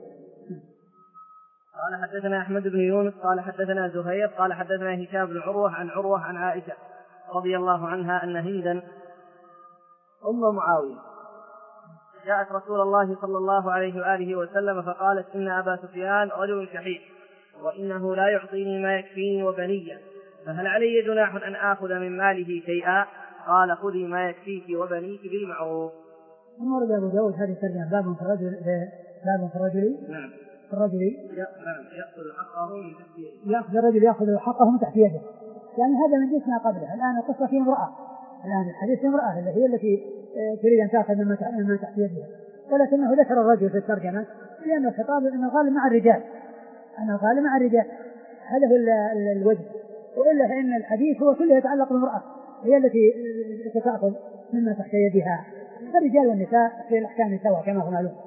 قال حدثنا أحمد بن يونس قال حدثنا زهير قال حدثنا هشام بن عروة عن عروة عن عائشة رضي الله عنها أن هندا أم معاوية جاءت رسول الله صلى الله عليه وآله وسلم فقالت إن أبا سفيان رجل شحيح وإنه لا يعطيني ما يكفيني وبنية، فهل علي جناح أن آخذ من ماله شيئا؟ قال خذي ما يكفيك وبنيك بالمعروف. ثم ورد أبو داود هذه الترجمة باب في الرجل باب في الرجل نعم في الرجل يأخذ حقه من تحت يده. يأخذ الرجل يأخذ حقه من تحت يده، يعني هذا من جنس ما قبله. الآن القصة في امرأة، الآن الحديث في امرأة اللي هي التي تريد أن تأخذ مما تحت يدها، ولكنه ذكر الرجل في الترجمة لأن الخطاب أن الغالب مع الرجال، أن الغالب مع الرجال، هذا هو الوجه. وإلا فإن الحديث هو كله يتعلق بالمرأة هي التي ستأخذ مما تحت يدها، الرجال والنساء في الأحكام سواء كما هو معلوم.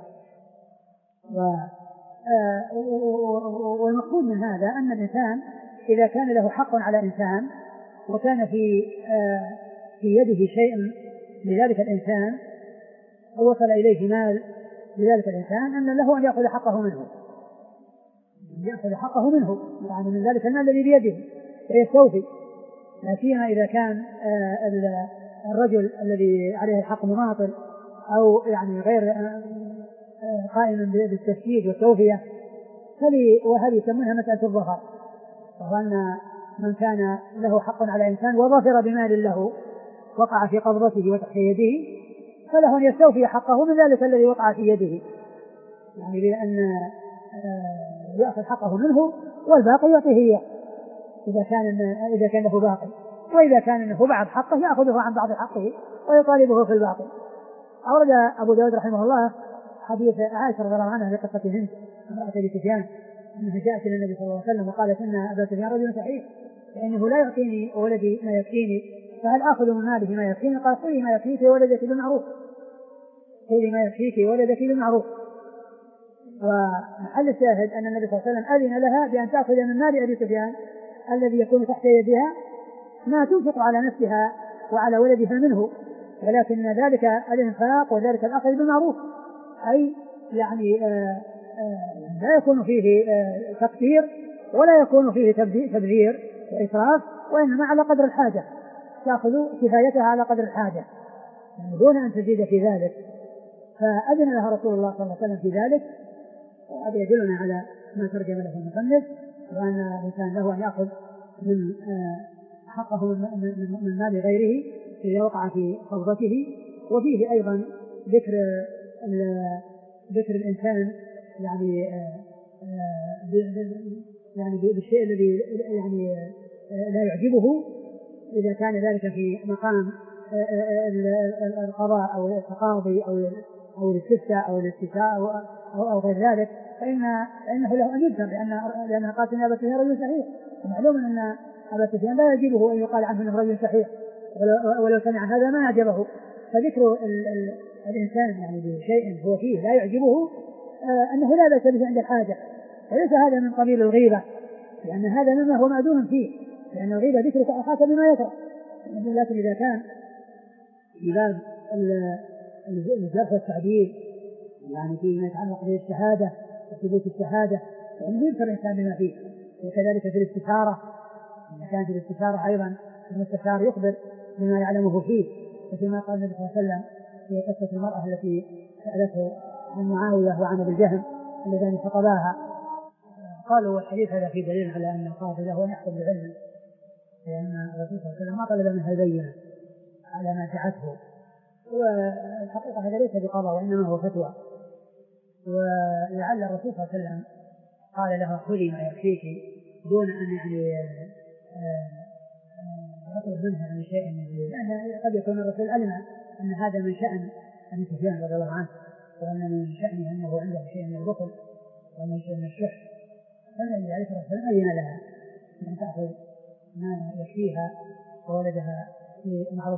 والمقصود من هذا أن الإنسان إذا كان له حق على إنسان وكان في في يده شيء لذلك الإنسان ووصل إليه مال لذلك الإنسان أن له أن يأخذ حقه منه، يأخذ حقه منه يعني من ذلك المال الذي بيده ويستوفي، لا سيما إذا كان الرجل الذي عليه الحق مماطل أو يعني غير قائما بالتسديد والتوفية، وهذه يسمونها مسألة الظهر، وهو أن من كان له حق على إنسان وظفر بمال له وقع في قبضته وتحت يده فله أن يستوفي حقه من ذلك الذي وقع في يده، يعني بأن يأخذ حقه منه والباقي يعطيه إياه إذا كان إذا كان له باقي، وإذا كان له بعض حقه يأخذه عن بعض حقه ويطالبه في الباقي. أورد أبو داود رحمه الله حديث عائشة رضي الله عنها في قصة هند امرأة أبي سفيان أنها جاءت إلى النبي صلى الله عليه وسلم وقالت إن أبا سفيان رجل شحيح لأنه لا يعطيني ولدي ما يكفيني فهل آخذ من ماله ما يكفيني؟ قال خذي ما يكفيك وولدك بالمعروف، خذي ما يكفيك وولدك بالمعروف. ومحل الشاهد أن النبي صلى الله عليه وسلم أذن لها بأن تأخذ من مال أبي سفيان الذي يكون تحت يدها ما تنفق على نفسها وعلى ولدها منه، ولكن ذلك الإنفاق وذلك الأخذ بالمعروف، أي يعني آآ آآ لا يكون فيه تقدير ولا يكون فيه تبذير وإسراف، وإنما على قدر الحاجة، تأخذ كفايتها على قدر الحاجة يعني دون أن تزيد في ذلك. فأذن لها رسول الله صلى الله عليه وسلم في ذلك، وهذا يدلنا على ما ترجم له المصنف، وأن الإنسان له أن يأخذ من حقه من مال غيره إذا وقع في قبضته. وفيه أيضا ذكر ذكر الإنسان يعني يعني بالشيء الذي يعني لا يعجبه إذا كان ذلك في مقام القضاء أو التقاضي أو أو الاستفتاء أو الاستشاء أو أو غير ذلك، فإن فإنه له أن يذكر لأن لأنها قالت إن أبا سفيان رجل صحيح، ومعلوم أن أبا سفيان لا يعجبه أن يقال عنه أنه رجل صحيح، ولو سمع هذا ما أعجبه. فذكر ال ال الإنسان يعني بشيء هو فيه لا يعجبه آه أنه لا بأس به عند الحاجة، وليس هذا من قبيل الغيبة، لأن هذا مما هو معدوم فيه، لأن الغيبة ذكرك أخاك بما يكره. لكن إذا كان في باب الجرح والتعديل يعني فيما يتعلق بالشهادة وثبوت الشهادة يعني يذكر الإنسان بما فيه. وكذلك في الاستشارة، إذا كانت الاستشارة أيضا المستشار يخبر بما يعلمه فيه، وكما قال النبي صلى الله عليه وسلم في قصة المرأة التي سألته عن معاوية وعن أبي الجهم اللذان خطباها، قالوا والحديث هذا في دليل على أن القاضي له أن يحكم بعلمه، لأن الرسول صلى الله عليه وسلم ما طلب منها البينة على ما دعته، والحقيقة هذا ليس بقضاء وإنما هو فتوى. ولعل الرسول صلى الله عليه وسلم قال لها خذي ما يكفيك دون أن يعني يطلب منها عن شيء، لأن قد يكون الرسول علم أن هذا من شأن أبي سفيان رضي الله عنه، وأن من شأنه أنه عنده شيء من البخل وأنه شيء من الشح، فالنبي عليه الصلاة والسلام أذن لها أن تأخذ ما يكفيها وولدها في معروف.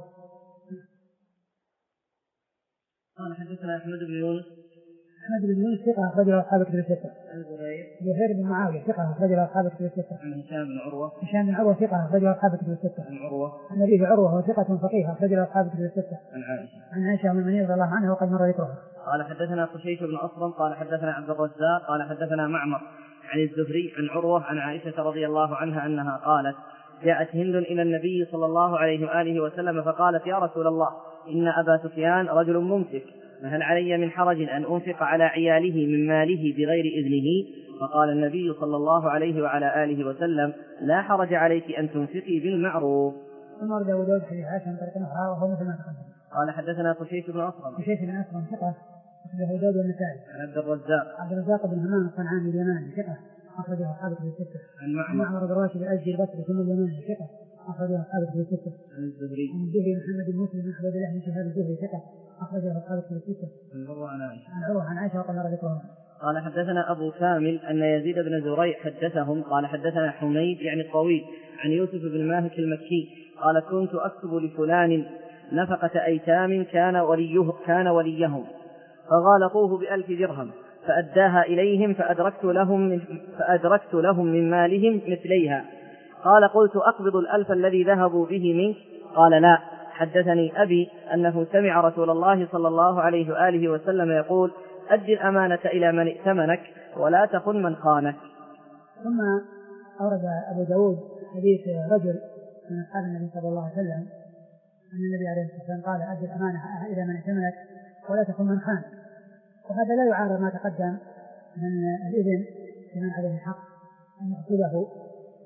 قال حدثنا أحمد بن يونس. أحمد بن يونس ثقة أخرجه أصحاب الكتب الستة. عن زهير. زهير بن معاوية ثقة أخرجه أصحاب الكتب الستة. عن هشام بن عروة. هشام بن عروة ثقة أخرجه أصحاب الكتب الستة. عن عروة. عن أبيه عروة وثقة فقيه أخرجه أصحاب الكتب الستة. عن عائشة. عن عائشة أم المؤمنين رضي الله عنها وقد مر ذكرها. قال حدثنا قشيش بن أصرم قال حدثنا عبد الرزاق قال حدثنا معمر عن الزهري عن عروة عن عائشة رضي الله عنها أنها قالت: جاءت هند إلى النبي صلى الله عليه وآله وسلم فقالت: يا رسول الله، إن أبا سفيان رجل ممسك، فهل علي من حرج أن أنفق على عياله من ماله بغير إذنه؟ فقال النبي صلى الله عليه وعلى آله وسلم: لا حرج عليك أن تنفقي بالمعروف. ثم ورد أبو داود حديث عائشة من طريق أخرى وهو مثل ما تقدم. قال حدثنا قشيش بن أصرم. قشيش بن أصرم ثقة أخرجه أبو داود والنسائي. عن عبد الرزاق. عبد الرزاق بن همام الصنعاني اليماني ثقة أخرجه أصحاب الكتب الستة. عن معمر بن راشد الأزدي البصري ثم اليماني ثقة أخرجه أصحاب الكتب الستة. عن الزهري. عن الزهري محمد بن مسلم بن عبد الله بن شهاب الزهري ثقة أخرجه أصحاب الكتب الستة. عن عروة عن عائشة. عن عروة عن عائشة وقد مر ذكرها. قال حدثنا أبو كامل أن يزيد بن زريع حدثهم قال حدثنا حميد يعني الطويل عن يوسف بن ماهك المكي قال: كنت أكتب لفلان نفقة أيتام كان وليه كان وليهم فغالطوه بألف درهم فأداها إليهم فأدركت لهم من, فأدركت لهم من مالهم مثليها. قال: قلت: أقبض الألف الذي ذهبوا به منك؟ قال: لا. حدثني أبي أنه سمع رسول الله صلى الله عليه وآله وسلم يقول: أد الأمانة إلى من ائتمنك ولا تخن من خانك. ثم أورد أبو داود حديث رجل من أصحاب النبي صلى الله عليه وسلم أن النبي عليه الصلاة والسلام قال: أد الأمانة إلى من ائتمنك ولا تخن من خانك. وهذا لا يعارض ما تقدم من الإذن لمن عليه الحق أن يأخذه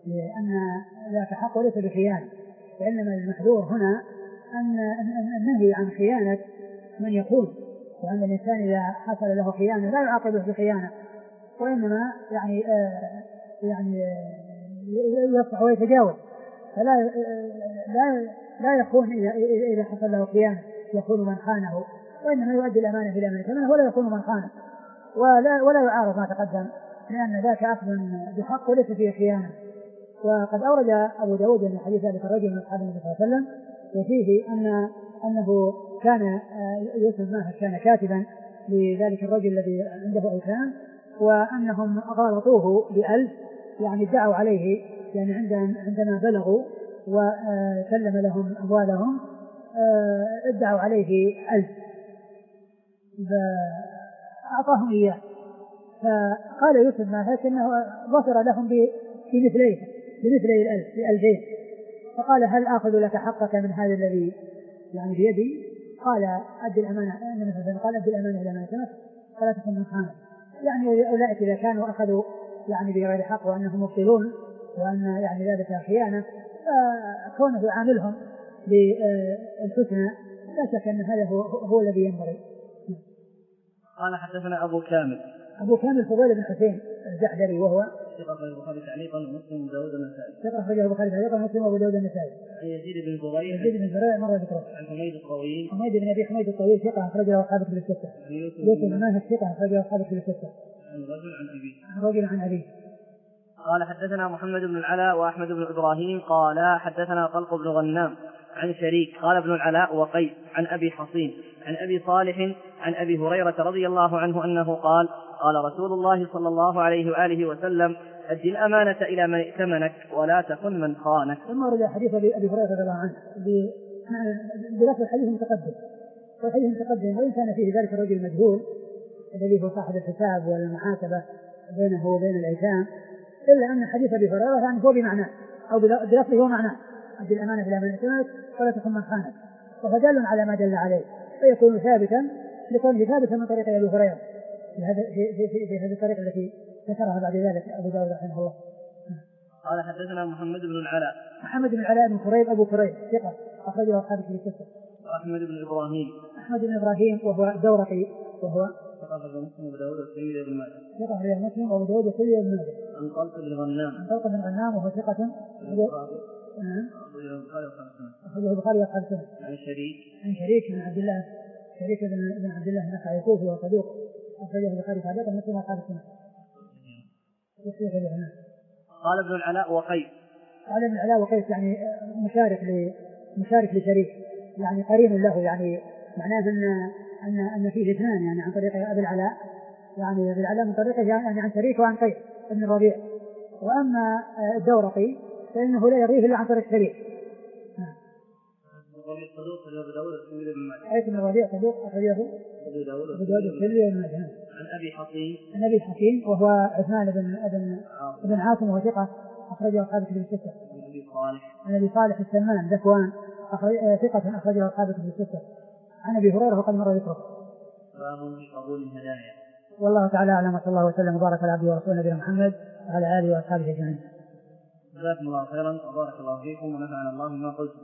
لأن ذاك حق وليس بخيانة، وإنما المحذور هنا أن النهي عن خيانة من يخون، وأن الإنسان إذا حصل له خيانة لا يعاقبه بخيانة، وإنما يعني آه يعني آه يصح ويتجاوز، فلا آه لا لا يخون إذا حصل له خيانة يخون من خانه، وإنما يؤدي الأمانة في الأمانة كمان ولا يخون من خانه، ولا ولا يعارض ما تقدم، لأن ذاك أخذ بحق وليس فيه خيانة. وقد أورد أبو داود من حديث ذلك الرجل من أصحاب النبي صلى الله عليه وسلم، وفيه أن أنه كان يوسف ماهر كان كاتبا لذلك الرجل الذي عنده أيتام، وأنهم غالطوه بألف، يعني ادعوا عليه يعني عندما بلغوا وسلم لهم أموالهم ادعوا عليه ألف فأعطاهم إياه، فقال يوسف ماهر أنه ظفر لهم بمثليه بمثلي الألف بألفين، فقال هل آخذ لك حقك من هذا الذي يعني بيدي؟ قال أدي الأمانة، النبي صلى الله عليه وسلم قال أدي الأمانة إلى من ائتمنك فلا تكن من خانك. يعني أولئك إذا كانوا أخذوا يعني بغير حق وأنهم مبطلون وأن يعني ذلك خيانة، فكونه يعاملهم بالحسنى لا شك أن هذا هو, هو الذي ينبغي. قال حدثنا أبو كامل أبو كامل فضيل بن حسين الجحدري وهو ثقة أخرجه البخاري تعليقا ومسلم وداود النسائي ثقة أخرجه البخاري تعليقا ومسلم وأبو داود النسائي. عن يزيد بن زريع يزيد بن زريع مرة ذكره. عن حميد الطويل حميد بن أبي حميد الطويل ثقة أخرجه أصحاب كتب الستة. يوسف بن ماهر ثقة أخرجه أصحاب كتب الستة. عن رجل عن أبيه عن رجل عن أبيه. قال حدثنا محمد بن العلاء وأحمد بن إبراهيم قال حدثنا طلق بن غنام عن شريك قال ابن العلاء وقيس عن أبي حصين عن أبي صالح عن أبي هريرة رضي الله عنه أنه قال قال رسول الله صلى الله عليه وآله وسلم أدي الأمانة إلى من ائتمنك ولا تخن من خانك. ثم ورد حديث أبي هريرة رضي الله عنه بلفظ الحديث المتقدم، والحديث المتقدم وإن كان فيه ذلك الرجل المجهول الذي هو صاحب الحساب والمحاسبة بينه وبين الأيتام، إلا أن حديث أبي هريرة يعني هو بمعناه أو بلفظه هو معناه أدي الأمانة إلى من ائتمنك ولا تخن من خانك، وفدل على ما دل عليه، فيكون ثابتا لكونه ثابتا من طريق أبي هريرة في هذا في في في, في هذه الطريقة التي ذكرها بعد ذلك أبو داود رحمه الله. قال حدثنا محمد بن العلاء محمد بن العلاء بن كريب أبو كريب ثقة أخرجه أصحاب الكتب الستة. أحمد بن إبراهيم أحمد بن إبراهيم وهو الدورقي وهو ثقة أخرجه مسلم وأبو داود والترمذي وابن ماجه. ثقة أخرجه مسلم وأبو داود والترمذي وابن ماجه. عن طلق بن غنام عن طلق بن غنام وهو ثقة أخرجه البخاري وأصحاب السنة. عن شريك عن شريك بن عبد الله شريك بن عبد الله النخعي الكوفي وصدوق أخرجه البخاري تعليقا ومسلم وأصحاب السنة. قال ابن العلاء وقيس قال ابن العلاء وقيس يعني مشارك ل مشارك لشريك يعني قرين له، يعني معناه أن أن أن فيه اثنان يعني عن طريق أبي العلاء، يعني أبي العلاء من طريقه يعني عن شريك وعن قيس ابن الربيع، وأما الدورقي فإنه لا يرويه إلا عن طريق شريك. حيث من الربيع صدوق أخرجه أبو داود والترمذي وابن ماجه. عن أبي حصين عن أبي حصين وهو عثمان بن بن بن عاصم وهو ثقة أخرجه أصحاب الكتب الستة. عن أبي صالح عن أبي صالح السمان ذكوان ثقة أخرجه أصحاب الكتب الستة. عن أبي هريرة وقد مر ذكره. باب في قبول الهدايا. والله تعالى أعلم، وصلى الله وسلم وبارك على عبده ورسوله نبينا محمد وعلى آله وأصحابه أجمعين. جزاكم الله خيرا وبارك الله فيكم ونفعنا الله بما قلتم.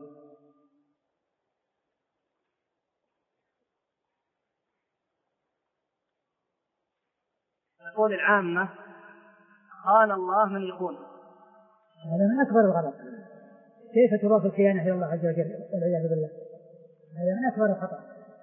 يقول العامة خان الله من يخون، هذا من أكبر الغلط. كيف تضاف الخيانة إلى الله عز وجل والعياذ بالله؟ هذا من أكبر الخطأ.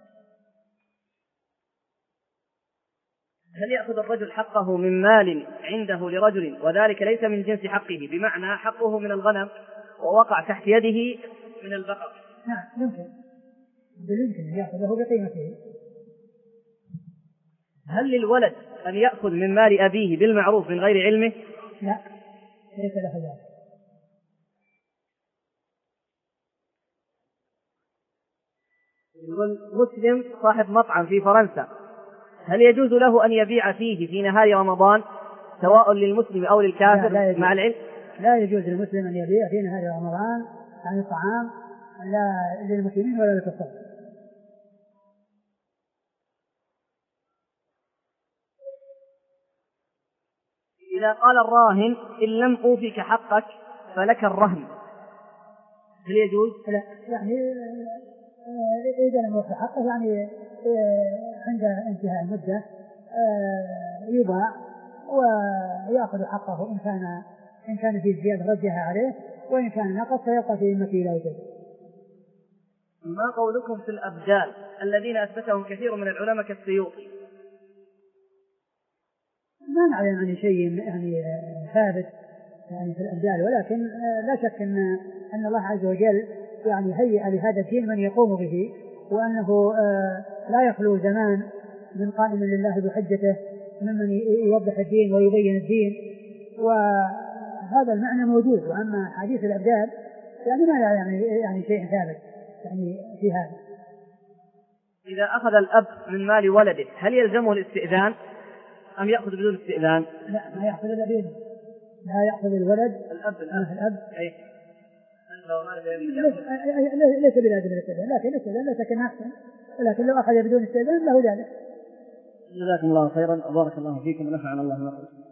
هل يأخذ الرجل حقه من مال عنده لرجل وذلك ليس من جنس حقه، بمعنى حقه من الغنم ووقع تحت يده من البقر؟ نعم يمكن، يمكن أن يأخذه بقيمته. هل للولد أن يأخذ من مال أبيه بالمعروف من غير علمه؟ لا، ليس له ذلك. يقول مسلم صاحب مطعم في فرنسا، هل يجوز له أن يبيع فيه في نهار رمضان سواء للمسلم أو للكافر؟ لا لا مع العلم لا يجوز للمسلم أن يبيع في نهار رمضان يعني طعام لا للمسلمين ولا للكفار. إذا قال الراهن إن لم أوفك حقك فلك الرهن، هل يجوز؟ لا، يعني إذا لم يوفي حقه يعني عند انتهاء المدة يباع ويأخذ حقه إن كان إن كان في زيادة رجها عليه، وإن كان نقص فيبقى في ذمته لا يجوز. ما قولكم في الأبدال الذين أثبتهم كثير من العلماء كالسيوطي؟ ما نعلم عن شيء يعني ثابت يعني في الأبدال، ولكن لا شك أن أن الله عز وجل يعني هيئ لهذا الدين من يقوم به، وأنه لا يخلو زمان من قائم لله بحجته ممن يوضح الدين ويبين الدين، وهذا المعنى موجود. وأما حديث الأبدال يعني ما يعني يعني شيء ثابت يعني في هذا. إذا أخذ الأب من مال ولده هل يلزمه الاستئذان أم يأخذ بدون استئذان؟ لا، ما يأخذ الأبين، لا يأخذ الولد الأب الأب, الأب. أي ليس بلازم الاستئذان، لكن الاستئذان لا شك انه احسن، ولكن لو اخذ بدون استئذان له ذلك. جزاكم الله خيرا وبارك الله فيكم ونفعنا الله ما قلتم.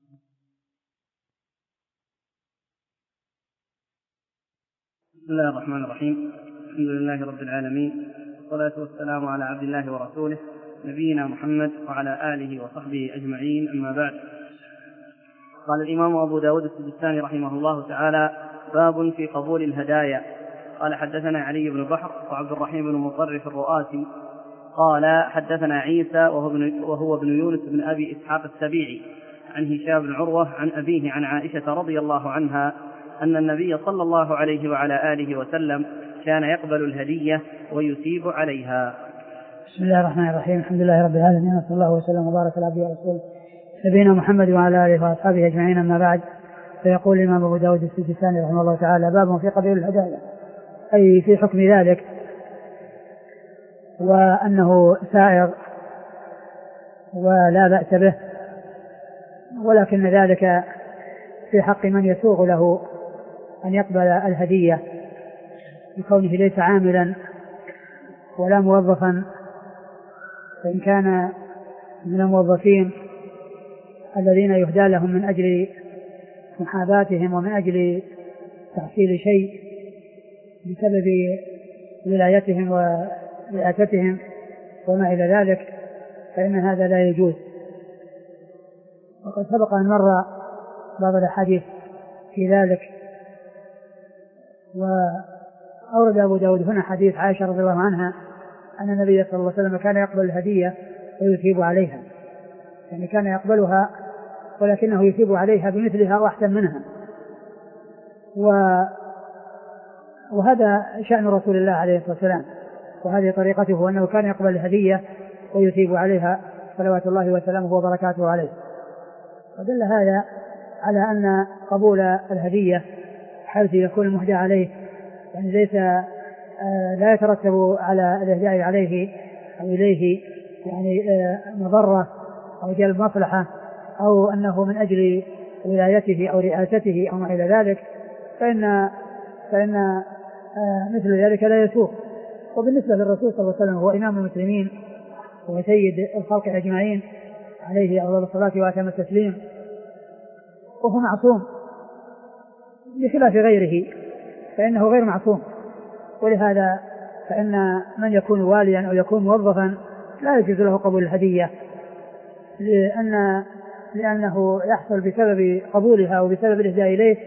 بسم الله الرحمن الرحيم، الحمد لله رب العالمين، والصلاة والسلام على عبد الله ورسوله نبينا محمد وعلى آله وصحبه أجمعين، أما بعد. قال الإمام أبو داود السجستاني رحمه الله تعالى: باب في قبول الهدايا. قال حدثنا علي بن بحر وعبد الرحيم بن مطرف الرؤاسي قال حدثنا عيسى وهو ابن, وهو ابن يونس بن أبي إسحاق السبيعي عن هشام بن عروة عن أبيه عن عائشة رضي الله عنها أن النبي صلى الله عليه وعلى آله وسلم كان يقبل الهدية ويثيب عليها. بسم الله الرحمن الرحيم، الحمد لله رب العالمين، صلى الله وسلم وبارك على عبده ورسوله نبينا محمد وعلى آله وأصحابه أجمعين، أما بعد. فيقول الإمام أبو داود السجستاني رحمه الله تعالى: باب في قبول الهدايا، أي في حكم ذلك، وأنه سائغ ولا بأس به، ولكن ذلك في حق من يسوغ له أن يقبل الهدية بكونه ليس عاملا ولا موظفا. فإن كان من الموظفين الذين يهدى لهم من أجل محاباتهم ومن أجل تحصيل شيء بسبب ولايتهم ورئاستهم وما إلى ذلك، فإن هذا لا يجوز. وقد سبق أن مر بعض الأحاديث في ذلك. وأورد أبو داود هنا حديث عائشة رضي الله عنها أن النبي صلى الله عليه وسلم كان يقبل الهدية ويثيب عليها، يعني كان يقبلها ولكنه يثيب عليها بمثلها وأحسن منها. وهذا شأن رسول الله عليه الصلاة والسلام، وهذه طريقته، أنه كان يقبل الهدية ويثيب عليها صلوات الله وسلامه وبركاته عليه. ودل هذا على أن قبول الهدية حيث يكون المهدى عليه يعني ليس لا يترتب على الإهداء عليه أو إليه يعني مضرة أو جلب مصلحة، أو أنه من أجل ولايته أو رئاسته أو ما إلى ذلك، فإن فإن مثل ذلك لا يسوق. وبالنسبة للرسول صلى الله عليه وسلم هو إمام المسلمين وسيد الخلق أجمعين عليه أفضل الصلاة وأتم التسليم، وهو معصوم بخلاف غيره فإنه غير معصوم. ولهذا فإن من يكون واليا أو يكون موظفا لا يجوز له قبول الهدية، لأن لأنه يحصل بسبب قبولها وبسبب الإهداء إليه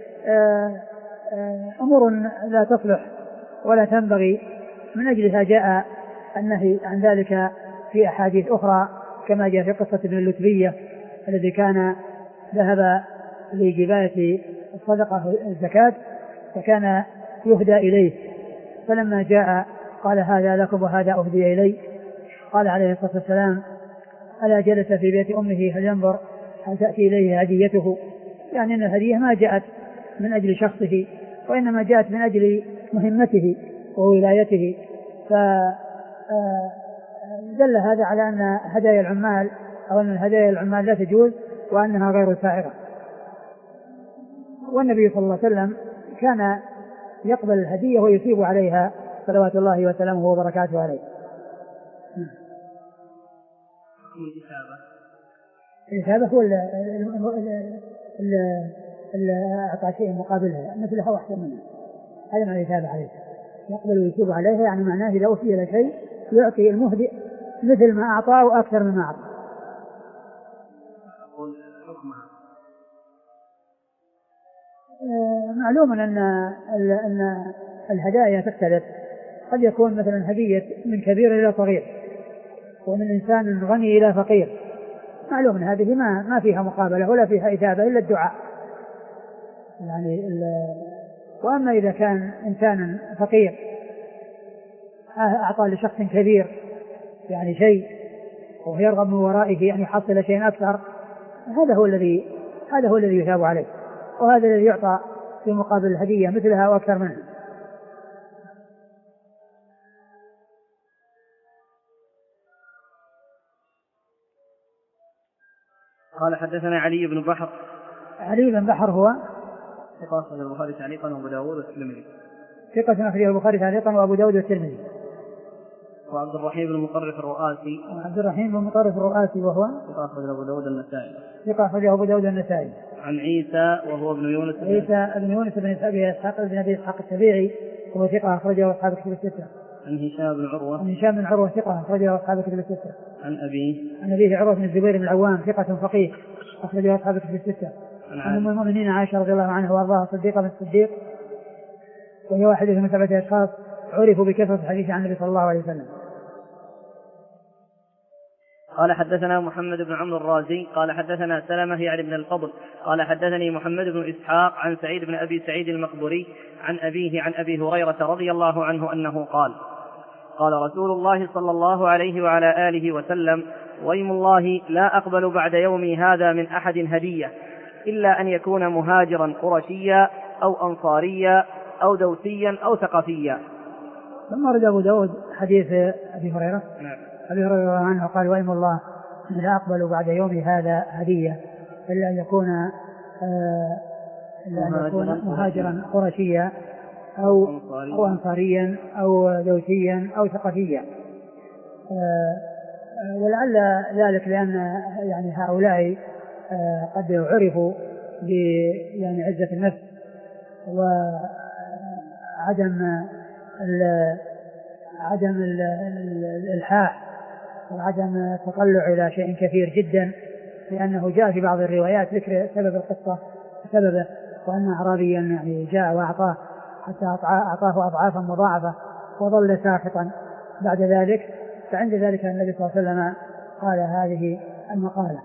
أمور لا تصلح ولا تنبغي، من أجلها جاء النهي عن ذلك في أحاديث أخرى، كما جاء في قصة ابن اللتبية الذي كان ذهب لجباية الصدقة الزكاة فكان يهدى إليه، فلما جاء قال: هذا لكم وهذا أهدي إلي. قال عليه الصلاة والسلام: ألا جلس في بيت أمه هل ينظر أن تأتي إليه هديته؟ يعني أن الهدية ما جاءت من أجل شخصه، وإنما جاءت من أجل مهمته وولايته. فدل هذا على أن هدايا العمال أو أن الهدايا العمال لا تجوز وأنها غير سائغة. والنبي صلى الله عليه وسلم كان يقبل الهدية ويثيب عليها صلوات الله وسلامه وبركاته عليه. الإثابة الإثابة هو أعطى شيء مقابلها مثلها وأحسن منها، هذا ما يتابع عليه، يقبل ويتوب عليها، يعني معناه إذا أوفي له شيء يعطي المهدئ مثل ما أعطاه وأكثر مما أعطاه. معلوم أن أن الهدايا تختلف، قد يكون مثلا هدية من كبير إلى صغير، ومن إنسان غني إلى فقير، معلوم أن هذه ما ما فيها مقابلة ولا فيها إجابة إلا الدعاء يعني. وأما إذا كان إنسان فقير أعطى لشخص كبير يعني شيء وهو يرغب من ورائه أن يحصل شيء أكثر، هذا هو الذي هذا هو الذي يثاب عليه، وهذا الذي يعطى في مقابل الهدية مثلها وأكثر منها. قال حدثنا علي بن بحر. علي بن بحر هو ثقة أخرجه البخاري تعليقا وأبو داود والترمذي. ثقة أخرجه البخاري تعليقا وأبو داود والترمذي. وعبد الرحيم بن مطرف الرؤاسي. عبد الرحيم بن مطرف الرؤاسي وهو ثقة أخرجه أبو داود النسائي. ثقة أخرجه أبو داود النسائي. عن عيسى وهو ابن يونس. عيسى بن يونس بن أبي إسحاق بن أبي إسحاق السبيعي وهو ثقة أخرجه أصحاب الكتب الستة. عن هشام بن عروة. عن هشام بن عروة ثقة أخرجه أصحاب الكتب الستة. عن أبيه. عن أبيه عروة بن الزبير بن العوام ثقة فقيه أخرجه أصحاب الكتب الستة. عن أم المؤمنين عائشة رضي الله عنها وأرضاها صديقة بنت الصديق، وهي واحدة من سبعة أشخاص عرفوا بكثرة الحديث عن النبي صلى الله عليه وسلم. قال حدثنا محمد بن عمرو الرازي قال حدثنا سلمة يعني بن الفضل قال حدثني محمد بن إسحاق عن سعيد بن أبي سعيد المقبري عن أبيه عن أبي هريرة رضي الله عنه أنه قال قال رسول الله صلى الله عليه وعلى آله وسلم: ويم الله لا أقبل بعد يومي هذا من أحد هدية إلا أن يكون مهاجرا قرشيا أو أنصاريا أو دوسيا أو ثقفيا. ثم رد أبو داود حديث أبي هريرة. نعم. أبي هريرة عنه قال: ويم الله لا أقبل بعد يومي هذا هدية إلا أن يكون آه إلا أن يكون مهاجرا قرشيا أو, أو أنصاريا أو دوسيا أو ثقفيا. آه ولعل ذلك لأن يعني هؤلاء آه قد عرفوا ب يعني عزة النفس وعدم ال عدم الإلحاح وعدم التطلع إلى شيء كثير جدا، لأنه جاء في بعض الروايات ذكر سبب القصة سببه، وأن أعرابيا يعني جاء وأعطاه حتى أعطاه أضعافا مضاعفة وظل ساخطا بعد ذلك، فعند ذلك النبي صلى الله عليه وسلم قال هذه المقالة.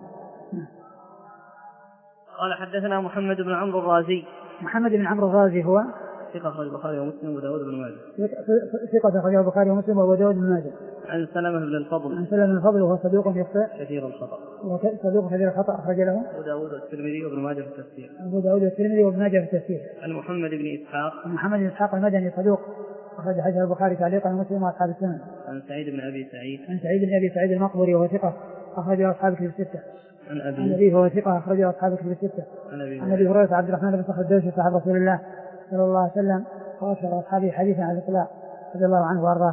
قال حدثنا محمد بن عمرو الرازي. محمد بن عمرو الرازي هو ثقة أخرجه البخاري ومسلم وداود بن ماجه. ثقة أخرجه البخاري ومسلم وداود بن ماجه. عن سلمة بن الفضل. عن سلمة بن الفضل وهو صدوق يخطئ كثير الخطأ. صدوق كثير الخطأ أخرج له أبو داود والترمذي وابن ماجه في التفسير. أبو داود والترمذي وابن ماجه في التفسير. عن محمد بن إسحاق. عن محمد بن إسحاق المدني صدوق أخرج حديث البخاري تعليقا ومسلم وأصحاب السنن. عن سعيد بن أبي سعيد. عن سعيد بن أبي سعيد المقبري وهو ثقة أخرجه أصحاب الكتب الستة. عن أبي. عن أبيه وهو ثقة أخرجه أصحاب الكتب الستة. عن أبي. عن أبي هريرة عبد الرحمن بن صخر الدوسي صاحب رسول الله صلى الله عليه وسلم وأكثر أصحابه حديثا على الإطلاق رضي الله عنه وأرضاه.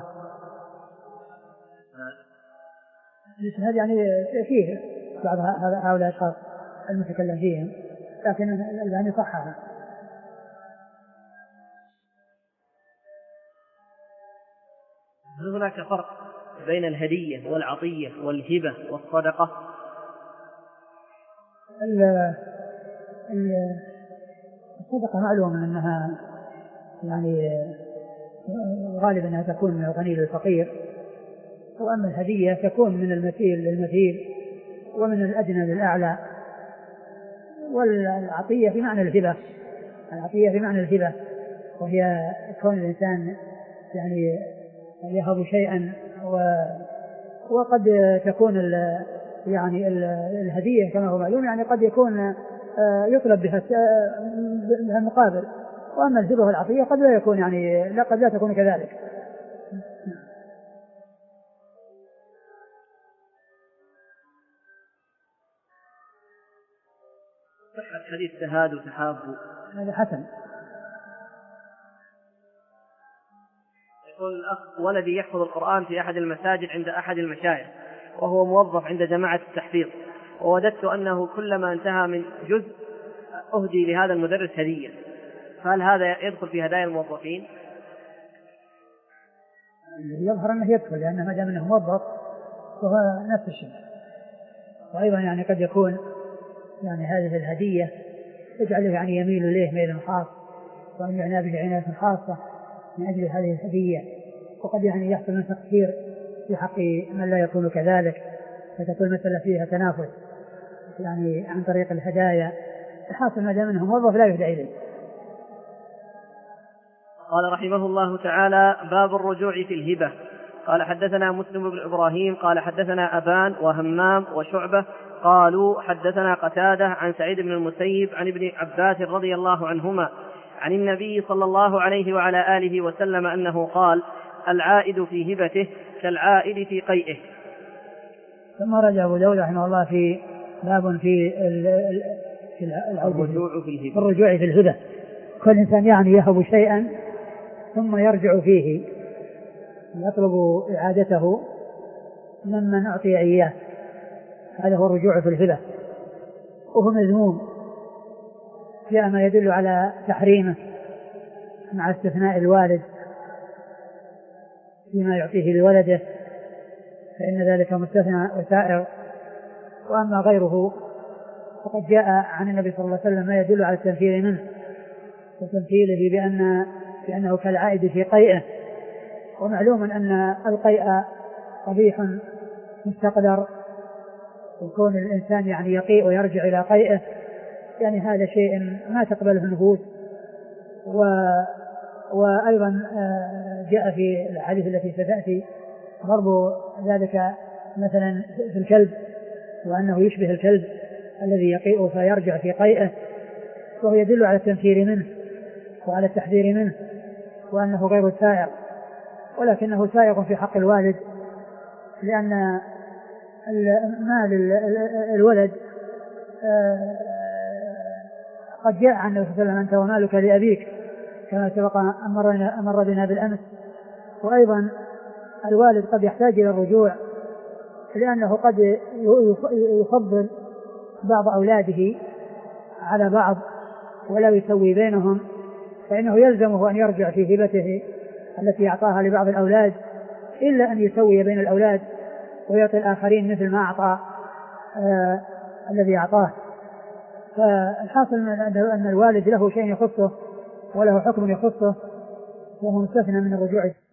الإسناد يعني فيه بعض هؤلاء الأشخاص المتكلم فيهم، لكن الألباني صححه. هل هناك فرق بين الهدية والعطية والهبة والصدقة؟ الصدقة معلوم أنها يعني غالبا أنها تكون من الغني للفقير، وأما الهدية تكون من المثيل للمثيل ومن الأدنى للأعلى، والعطية بمعنى الهبة. العطية بمعنى الهبة وهي كون الإنسان يعني يهب شيئا، وقد تكون ال يعني الهدية كما هو معلوم يعني قد يكون يطلب بها المقابل، وأما الهبة والعطية قد لا يكون يعني لا قد لا تكون كذلك. صحة حديث تهاد وتحابوا هذا حسن. يقول الأخ: ولدي يحفظ القرآن في أحد المساجد عند أحد المشايخ وهو موظف عند جماعة التحفيظ، ووددت أنه كلما انتهى من جزء أهدي لهذا المدرس هدية، فهل هذا يدخل في هدايا الموظفين؟ يظهر أنه يدخل، لأنه ما دام أنه موظف فهو نفس الشيء. وأيضا يعني قد يكون يعني هذه الهدية يجعله يعني يميل إليه ميل خاص، وأن يعنى به عناية خاصة من أجل هذه الهدية، وقد يعني يحصل من تقصير في حق من لا يكون كذلك، فتكون مثلا فيها تنافس يعني عن طريق الهدايا. الحاصل ما دام أنه موظف لا يهدى إليه. قال رحمه الله تعالى: باب الرجوع في الهبة. قال حدثنا مسلم بن إبراهيم قال حدثنا أبان وهمام وشعبة قالوا حدثنا قتادة عن سعيد بن المسيب عن ابن عباس رضي الله عنهما عن النبي صلى الله عليه وعلى آله وسلم أنه قال: العائد في هبته كالعائد في قيئه. ثم رجع أبو داود رحمه الله في باب في الرجوع في الهبة. الرجوع في الهبة، كل إنسان يعني يهب شيئا ثم يرجع فيه يطلب إعادته ممن أعطي إياه، هذا هو الرجوع في الهبة، وهو مذموم، جاء ما يدل على تحريمه مع استثناء الوالد فيما يعطيه لولده، فإن ذلك مستثنى وسائر. وأما غيره فقد جاء عن النبي صلى الله عليه وسلم ما يدل على التنفير منه، وتمثيله بأن بأنه كالعائد في قيئه. ومعلوم أن القيء قبيح مستقدر، وكون الإنسان يعني يقيء ويرجع إلى قيئه يعني هذا شيء ما تقبله النفوس. و... وأيضا جاء في الحديث التي ستأتي ضرب ذلك مثلا في الكلب، وأنه يشبه الكلب الذي يقيء فيرجع في قيئه، وهو يدل على التنفير منه وعلى التحذير منه، وأنه غير سائغ، ولكنه سائغ في حق الوالد، لأن مال الولد قد جاء عن النبي صلى الله عليه وسلم: أنت ومالك لأبيك، كما سبق أمر بنا بالأمس. وأيضا الوالد قد يحتاج إلى الرجوع، لأنه قد يفضل بعض أولاده على بعض ولا يسوي بينهم، فإنه يلزمه أن يرجع في هبته التي أعطاها لبعض الأولاد، إلا أن يسوي بين الأولاد ويعطي الآخرين مثل ما أعطى آه الذي أعطاه. فالحاصل أن الوالد له شيء يخصه وله حكم يخصه، وهو مستثنى من الرجوع.